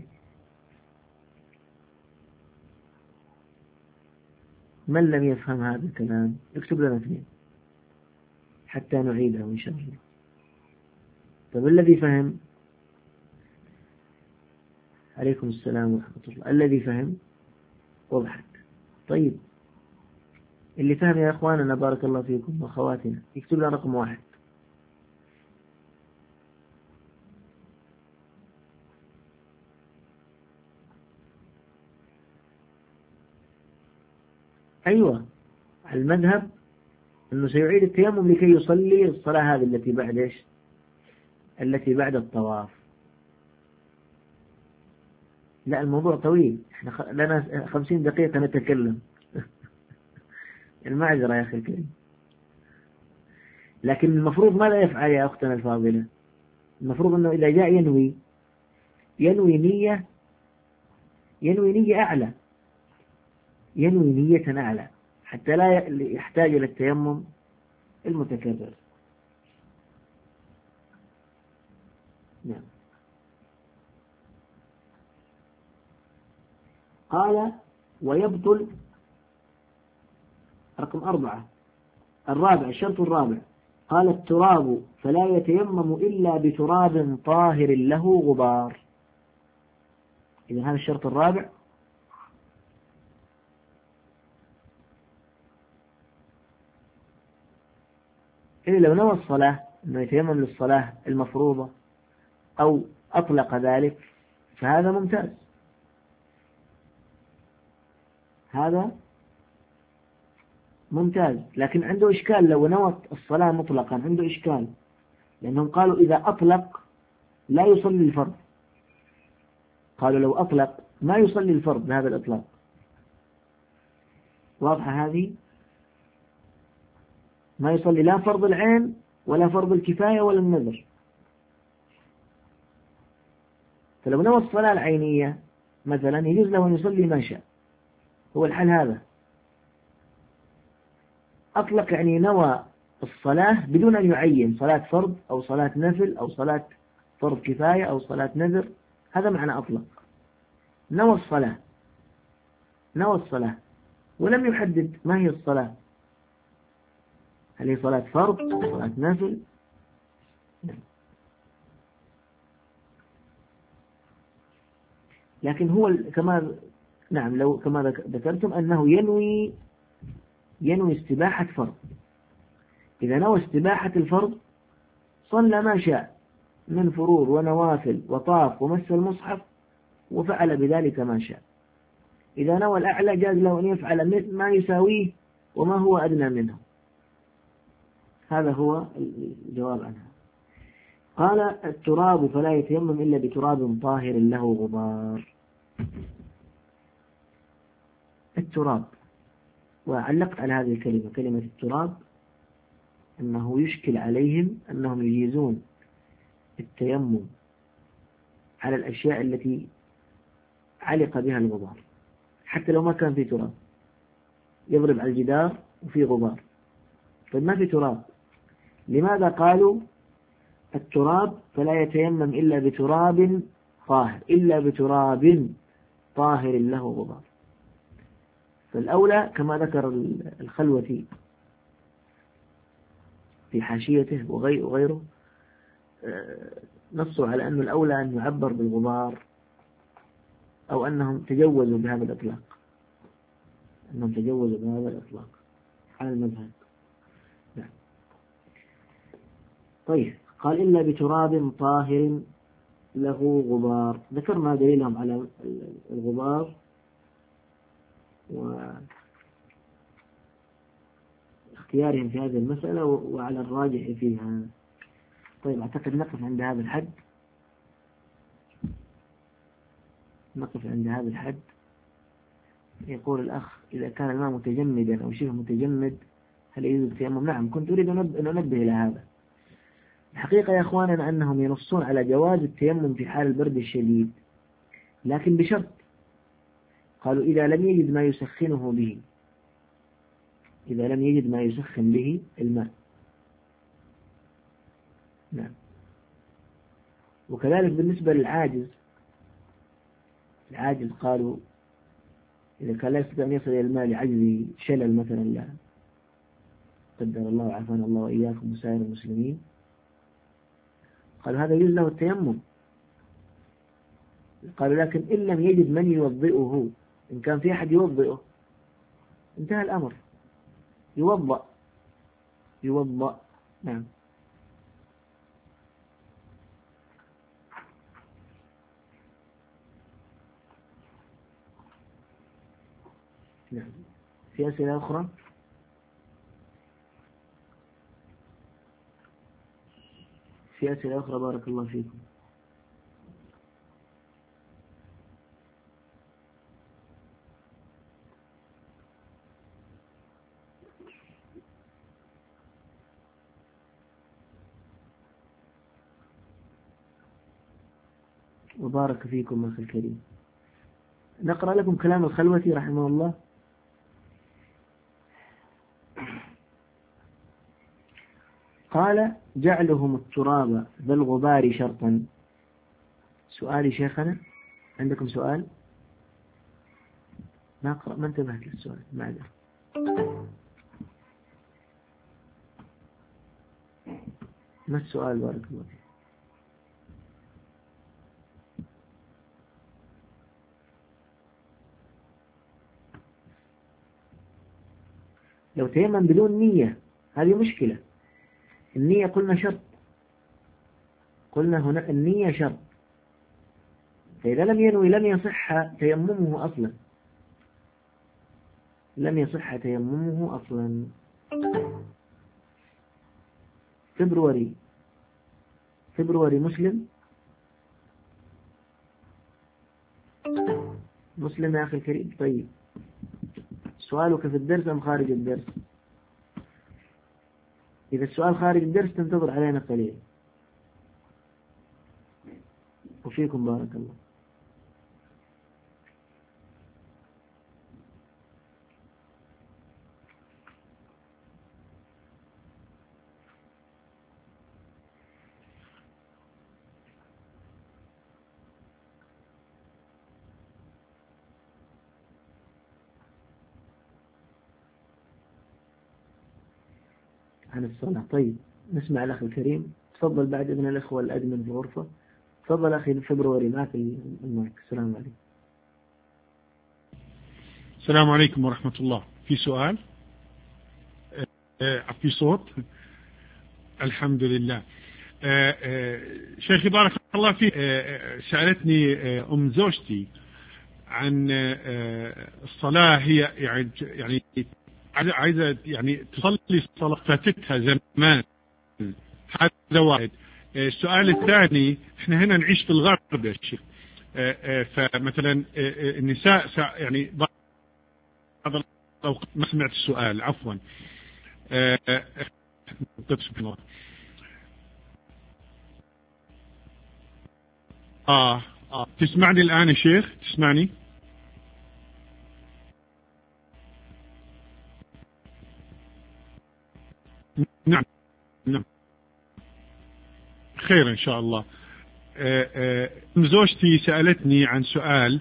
من لم يفهم هذا الكلام يكتب لنا اثنين حتى نعيده إن شاء الله. طب الذي فهم؟ عليكم السلام ورحمة الله. الذي فهم وضحت. طيب، اللي فهم يا أخواننا بارك الله فيكم وأخواتنا يكتب لنا رقم واحد. أيوة، المذهب أنه سيعيد التيمم لكي يصلي الصلاة هذه التي بعد إيش؟ التي بعد الطواف. لا، الموضوع طويل، احنا خ... لنا خمسين دقيقة نتكلم. المعذرة يا أخي الكريم. لكن المفروض ما لا يفعل يا أختنا الفاضلة، المفروض أنه إذا جاء ينوي ينوي نية ينوي نية أعلى، ينوي نية أعلى حتى لا يحتاج إلى التيمم المتكرر. نعم. قال ويبطل رقم أربعة. الرابع، الشرط الرابع، قال التراب فلا يتيمم إلا بتراب طاهر له غبار. إذن هذا الشرط الرابع. إذا لو نوى الصلاة أنه يتيمم للصلاة المفروضة أو أطلق ذلك فهذا ممتاز، هذا ممتاز، لكن عنده إشكال لو نوى الصلاة مطلقا، عنده إشكال، لأنهم قالوا إذا أطلق لا يصلي الفرض. قالوا لو أطلق ما يصلي الفرض بهذا الإطلاق. واضحة هذه؟ ما يصلي لا فرض العين ولا فرض الكفاية ولا النذر. فلو نوى الصلاة العينية مثلا يجوز له أن يصلي ما شاء، هو الحال هذا. أطلق يعني نوى الصلاة بدون أن يعين صلاة فرض أو صلاة نفل أو صلاة فرض كفاية أو صلاة نذر، هذا معنى أطلق. نوى الصلاة، نوى الصلاة ولم يحدد ما هي الصلاة، هل هي صلاة فرض أو صلاة نفل. لكن هو كما نعم لو كما ذكرتم أنه ينوي ينوي استباحة فرض. إذا نوى استباحة الفرض صلى ما شاء من فروض ونوافل وطاف ومس المصحف وفعل بذلك ما شاء. إذا نوى الأعلى جاز له أن يفعل ما يساويه وما هو أدنى منه. هذا هو الجواب عنها. قال التراب فلا يتيمم إلا بتراب طاهر له غبار. التراب، وعلقت على هذه الكلمة، كلمة التراب، أنه يشكل عليهم أنهم يجيزون التيمم على الأشياء التي علق بها الغبار حتى لو ما كان في تراب. يضرب على الجدار وفي غبار، طيب ما في تراب، لماذا قالوا التراب فلا يتيمم إلا بتراب طاهر، إلا بتراب طاهر له غبار؟ فالأولى كما ذكر الخلوتي في حاشيته وغيره نصوا على أن الأولى أن يعبر بالغبار، أو أنهم تجوزوا بهذا الإطلاق، أنهم تجوزوا بهذا الإطلاق على المذهب. نعم. طيب قال إلا بتراب طاهر له غبار. ذكرنا دليلهم على الغبار واختيارهم في هذه المسألة وعلى الراجح فيها. طيب أعتقد نقف عند هذا الحد، نقف عند هذا الحد. يقول الأخ إذا كان الماء متجمدا أو شبه متجمد هل يجوز التيمم؟ نعم، كنت أريد أن أنبه إلى هذا. الحقيقة يا أخواننا أنهم ينصون على جواز التيمم في حال البرد الشديد، لكن بشرط، قالوا إذا لم يجد ما يسخنه به، إذا لم يجد ما يسخن به الماء. نعم. وكذلك بالنسبة للعاجز، العاجز قالوا إذا كان لا يستطيع أن يصل إلى الماء لعجز شلل مثلا، لا قدر الله وعافانا الله وإياكم وسائر المسلمين، قالوا هذا يجوز له التيمم. قالوا لكن إن لم يجد من يوضئه، إن كان في أحد يوضئه انتهى الأمر، يوضأ يوضأ. نعم. نعم. في أسئلة أخرى؟ في أسئلة أخرى؟ بارك الله فيكم. وبارك فيكم أخي الكريم. نقرأ لكم كلام الخلوتي رحمه الله. قال جعلهم التراب ذا الغبار شرطا. سؤالي شيخنا، عندكم سؤال؟ ما أقرأ، ما انتبهت للسؤال، معذرة. ما السؤال بارك الله فيك؟ لو تيمم بدون نية هذه مشكلة. النية قلنا شرط، قلنا هنا النية شرط، فإذا لم ينوي لم يصح تيممه أصلا. لم يصح تيممه أصلا. فبروري فبروري مسلم مسلم يا أخي الكريم. طيب سؤالك في الدرس أم خارج الدرس؟ إذا السؤال خارج الدرس تنتظر علينا قليل. وفيكم بارك الله. عن الصلاة. طيب نسمع الأخ الكريم. تفضل بعد إذن الأخوة الأدمن في الغرفة. تفضل أخي فبروري معك المايك. السلام عليكم. السلام عليكم ورحمة الله. في سؤال؟ في صوت؟ الحمد لله. شيخي بارك الله فيك، سألتني أم زوجتي عن الصلاة، هي يعني يعني عايزة يعني تصلي صلاة فاتتها زمان. هذا واحد. السؤال الثاني، احنا هنا نعيش في الغرب يا شيخ، فمثلا النساء يعني بعض الأوقات ما سمعت السؤال، عفوا. آه آه تسمعني الآن يا شيخ؟ تسمعني؟ نعم نعم خير إن شاء الله. زوجتي سألتني عن سؤال.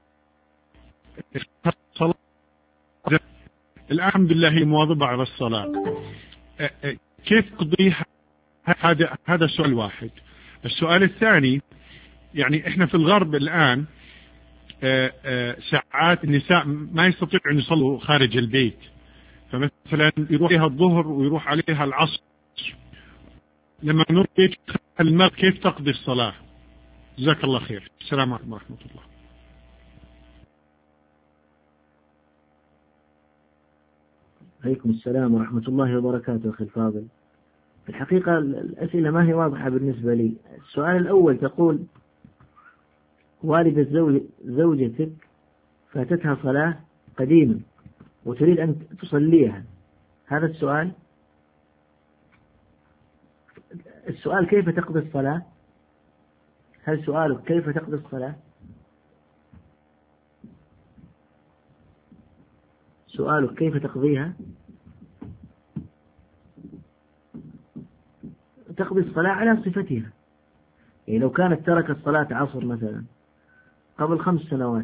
الحمد لله هي مواظبة على الصلاة، كيف تقضيها؟ هذا هذا سؤال واحد. السؤال الثاني، يعني احنا في الغرب الآن ساعات النساء ما يستطيعوا أن يصلوا خارج البيت، فمثلا يروح عليها الظهر ويروح عليها العصر، لما نروح بيت المرأة كيف تقضي الصلاة؟ جزاك الله خير. السلام عليكم ورحمة الله. عليكم السلام ورحمة الله وبركاته. أخي الفاضل، في الحقيقة الأسئلة ما هي واضحة بالنسبة لي. السؤال الأول تقول والدة زوج زوجتك فاتتها صلاة قديمة وتريد أن تصليها، هذا السؤال. السؤال كيف تقضي الصلاة؟ هل سؤالك كيف تقضي الصلاة؟ سؤالك كيف تقضيها؟ تقضي الصلاة على صفتها. يعني لو كانت تركت صلاة عصر مثلا قبل خمس سنوات،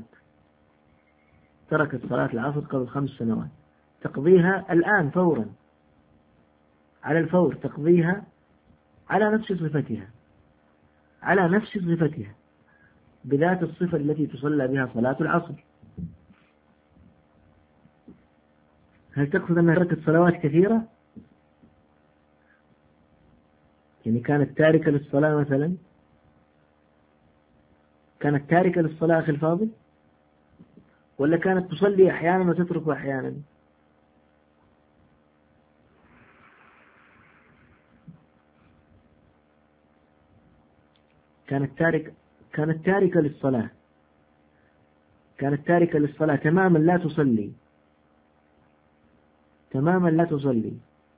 تركت صلاة العصر قبل خمس سنوات، تقضيها الآن فورا، على الفور، تقضيها على نفس صفتها، على نفس صفتها، بذات الصفة التي تصلى بها صلاة العصر. هل تقصد أنها تركت صلوات كثيرة؟ يعني كانت تاركة للصلاة مثلا، كانت تاركة للصلاة أخي الفاضل، ولا كانت تصلي أحيانا وتترك أحيانا؟ كانت تاركة كانت تاركة للصلاة كانت تاركة للصلاة تماما، لا تصلي تماما لا تصلي.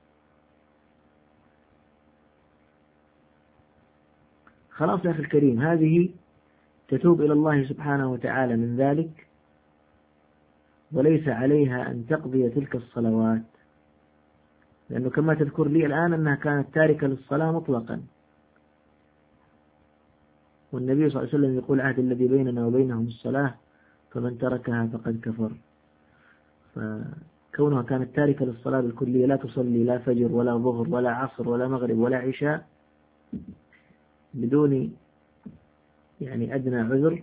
خلاص يا أخي الكريم، هذه تتوب إلى الله سبحانه وتعالى من ذلك، وليس عليها أن تقضي تلك الصلوات، لأنه كما تذكر لي الآن أنها كانت تاركة للصلاة مطلقا، والنبي صلى الله عليه وسلم يقول عهد الذي بيننا وبينهم الصلاة فمن تركها فقد كفر. فكونها كانت تاركة للصلاة بالكلية، لا تصلي لا فجر ولا ظهر ولا عصر ولا مغرب ولا عشاء بدون يعني أدنى عذر،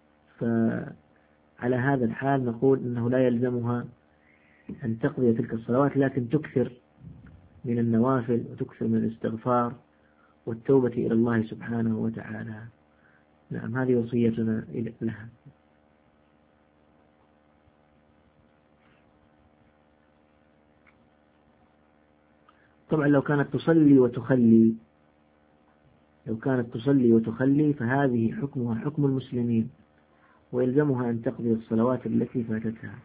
فعلى هذا الحال نقول إنه لا يلزمها أن تقضي تلك الصلوات، لكن تكثر من النوافل وتكثر من الاستغفار والتوبة إلى الله سبحانه وتعالى. نعم، هذه وصيتنا لها. طبعا لو كانت تصلي وتخلي لو كانت تصلي وتخلي فهذه حكمها حكم المسلمين، ويلزمها أن تقضي الصلوات التي فاتتها.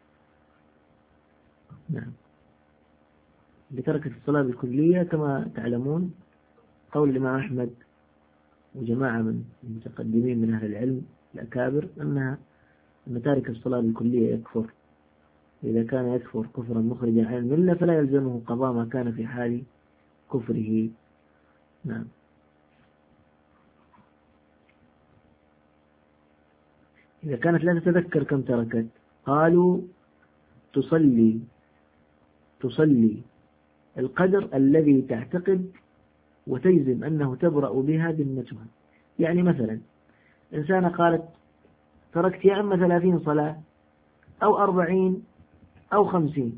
نعم. لتركت الصلاة بالكلية كما تعلمون قول الإمام أحمد وجماعة من المتقدمين من أهل العلم الأكابر أنها أن تارك الصلاة بالكلية يكفر، إذا كان يكفر كفرا مخرجا عن الملة فلا يلزمه قضاء ما كان في حال كفره. نعم. إذا كانت لا تتذكر كم تركت قالوا تصلي تصلي القدر الذي تعتقد وتجزم أنه تبرأ بها ذمتها. يعني مثلا إنسانة قالت تركت يا أما ثلاثين صلاة أو أربعين أو خمسين،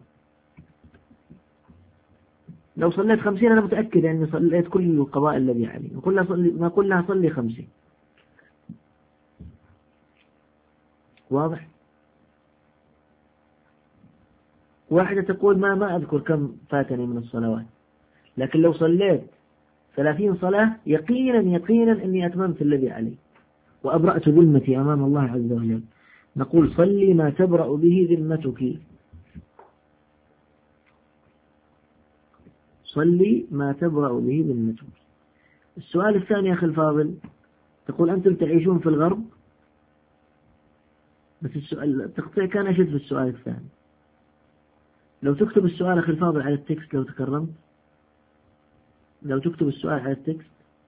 لو صليت خمسين أنا متأكد أني صليت كل القضاء الذي علي، نقول لها صلي، ما قل لها صلي خمسين. واضح؟ واحدة تقول ما ما أذكر كم فاتني من الصلوات، لكن لو صليت ثلاثين صلاة يقينا يقينا أني أتممت الذي علي وأبرأت ذمتي أمام الله عز وجل. نقول صلي ما تبرأ به ذمتك، صلي ما تبرأ به ذمتك. السؤال الثاني يا أخي الفاضل، تقول أنتم تعيشون في الغرب، بس السؤال التقطيع كان أشد في السؤال الثاني. لو تكتب السؤال أخي الفاضل على التكست لو تكرمت، لو تكتب السؤال على التكست.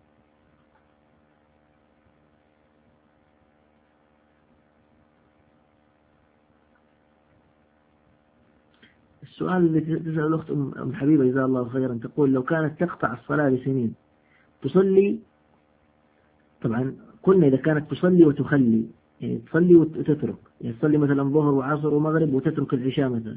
السؤال اللي تسأل الأخت أم حبيبة جزاها الله خيرا، تقول لو كانت تقطع الصلاة لسنين تصلي، طبعا قلنا إذا كانت تصلي وتخلي، يعني تصلي وتترك، يعني تصلي مثلا ظهر وعصر ومغرب وتترك العشاء مثلا،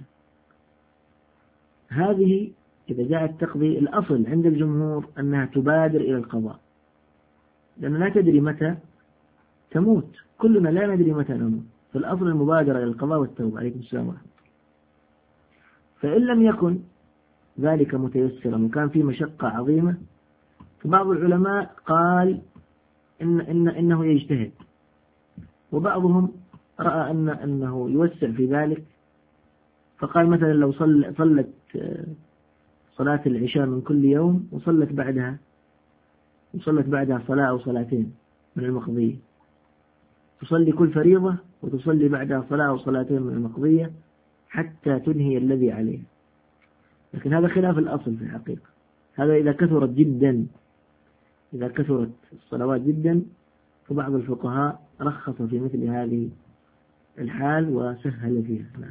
هذه إذا جاءت تقضي الأصل عند الجمهور أنها تبادر إلى القضاء، لأن لا تدري متى تموت، كلنا لا ندري متى نموت، فالأصل المبادرة إلى القضاء والتوبة. عليكم السلام ورحمة. فإن لم يكن ذلك متيسرا وكان في مشقة عظيمة، فبعض العلماء قال إن إن إنه يجتهد، وبعضهم رأى أن أنه يوسع في ذلك، فقال مثلا لو صل صلت صلاة العشاء من كل يوم وصلت بعدها وصلت بعدها صلاة أو صلاتين من المقضية، تصلي كل فريضة وتصلي بعدها صلاة أو صلاتين من المقضية حتى تنهي الذي عليه. لكن هذا خلاف الأصل في الحقيقة، هذا إذا كثرت جدا، إذا كثرت الصلوات جدا، فبعض الفقهاء رخص في مثل هذه الحال وسهل فيها. نعم.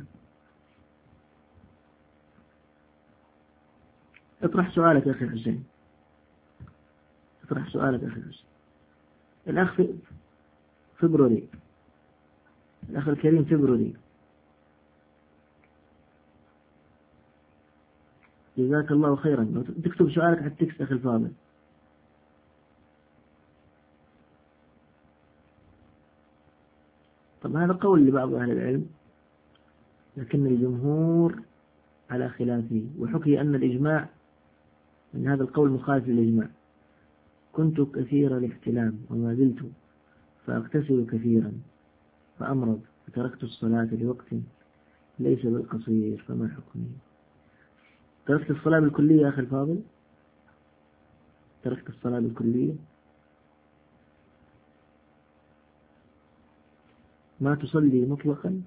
اطرح سؤالك يا أخي حسين، اطرح سؤالك يا أخي حسين. الأخ فبروري، الأخ الكريم فبروري، جزاك الله خيرا. تكتب سؤالك على التكست أخي الفاضل. طب هذا قول لبعض أهل العلم، لكن الجمهور على خلافه، وحكي أن الإجماع من هذا القول مخالف للإجماع. كنت كثير الاحتلام وما زلت فأغتسل كثيرا فأمرض فتركت الصلاة لوقت ليس بالقصير، فما حكمي؟ تركت الصلاة بالكلية يا أخي الفاضل؟ تركت الصلاة بالكلية؟ ما تصلي مطلقا؟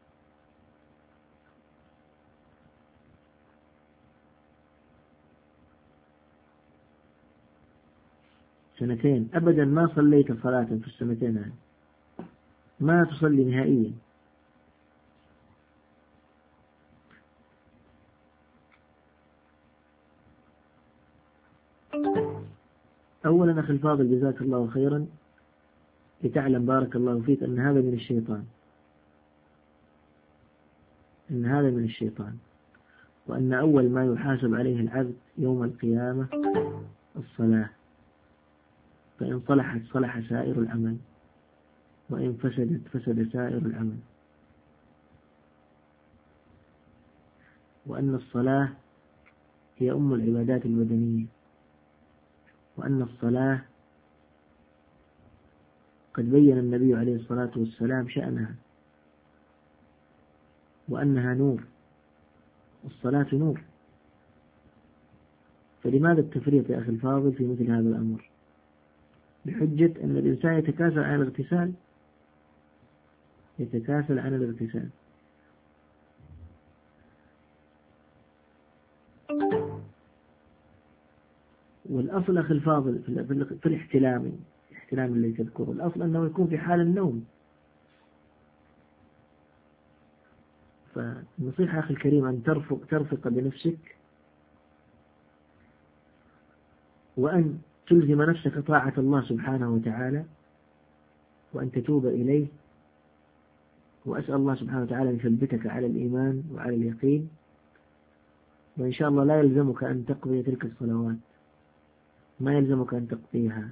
سنتين أبدا ما صليت صلاة في السنتين هذه، ما تصلي نهائيا. أولا أخي الفاضل جزاك الله خيرا، لتعلم بارك الله فيك أن هذا من الشيطان، أن هذا من الشيطان، وأن أول ما يحاسب عليه العبد يوم القيامة الصلاة، فإن صلحت صلح سائر العمل، وإن فسدت فسد سائر العمل. وأن الصلاة هي أم العبادات البدنية، وأن الصلاة قد بين النبي عليه الصلاة والسلام شأنها، وأنها نور، الصلاة نور. فلماذا التفريط يا أخي الفاضل في مثل هذا الأمر؟ بحجة أن الإنسان يتكاسل عن الاغتسال، يتكاسل عن الاغتسال. والأصل أخي الفاضل في الاحتلام، الاحتلام اللي تذكره، الأصل أنه يكون في حال النوم. فالنصيحة أخي الكريم أن ترفق, ترفق بنفسك، وأن تلزم نفسك طاعة الله سبحانه وتعالى، وأن تتوب إليه. وأسأل الله سبحانه وتعالى أن يثبتك على الإيمان وعلى اليقين، وإن شاء الله لا يلزمك أن تقضي تلك الصلوات، ما يلزمك أن تقضيها.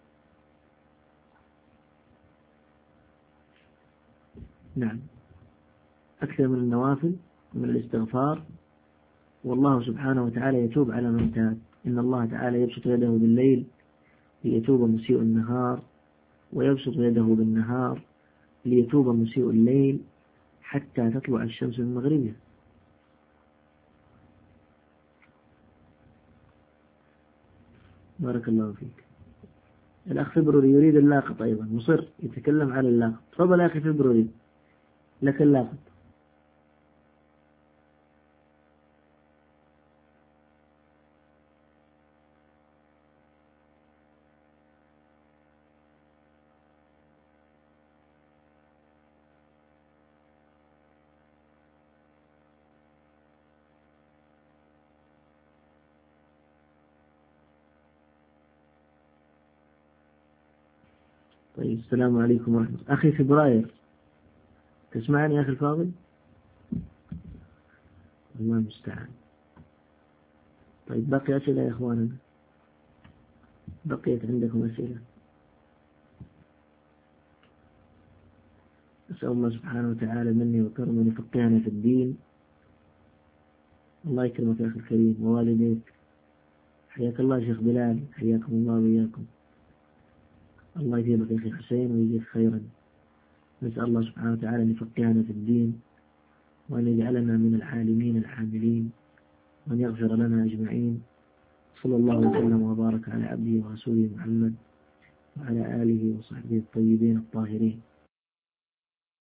نعم، أكثر من النوافل من الاستغفار، والله سبحانه وتعالى يتوب على من تاب. إن الله تعالى يبسط يده بالليل ليتوب مسيء النهار، ويبسط يده بالنهار ليتوب مسيء الليل حتى تطلع الشمس من مغربها. بارك الله فيك. الأخ فبروري يريد اللاقط أيضا، مصر يتكلم على اللاقط. تفضل يا أخي فبروري، لك اللاقط. طيب، السلام عليكم ورحمة الله. أخي فبراير، تسمعني يا أخي الفاضل؟ الله المستعان. طيب، بقي أسئلة يا إخواننا؟ بقيت عندكم أسئلة؟ أسأل الله سبحانه وتعالى مني وكرمه أن يفقهنا في الدين. الله يكرمك يا أخي الكريم ووالديك. حياك الله شيخ بلال، حياكم الله وإياكم. الله يجيبك يا أخي حسين ويجيك خيرا. نسأل الله سبحانه وتعالى أن يفقهنا في الدين، وأن يجعلنا من العالمين العاملين، وأن يغفر لنا أجمعين. صلى الله وسلم وبارك على عبده ورسوله محمد وعلى آله وصحبه الطيبين الطاهرين.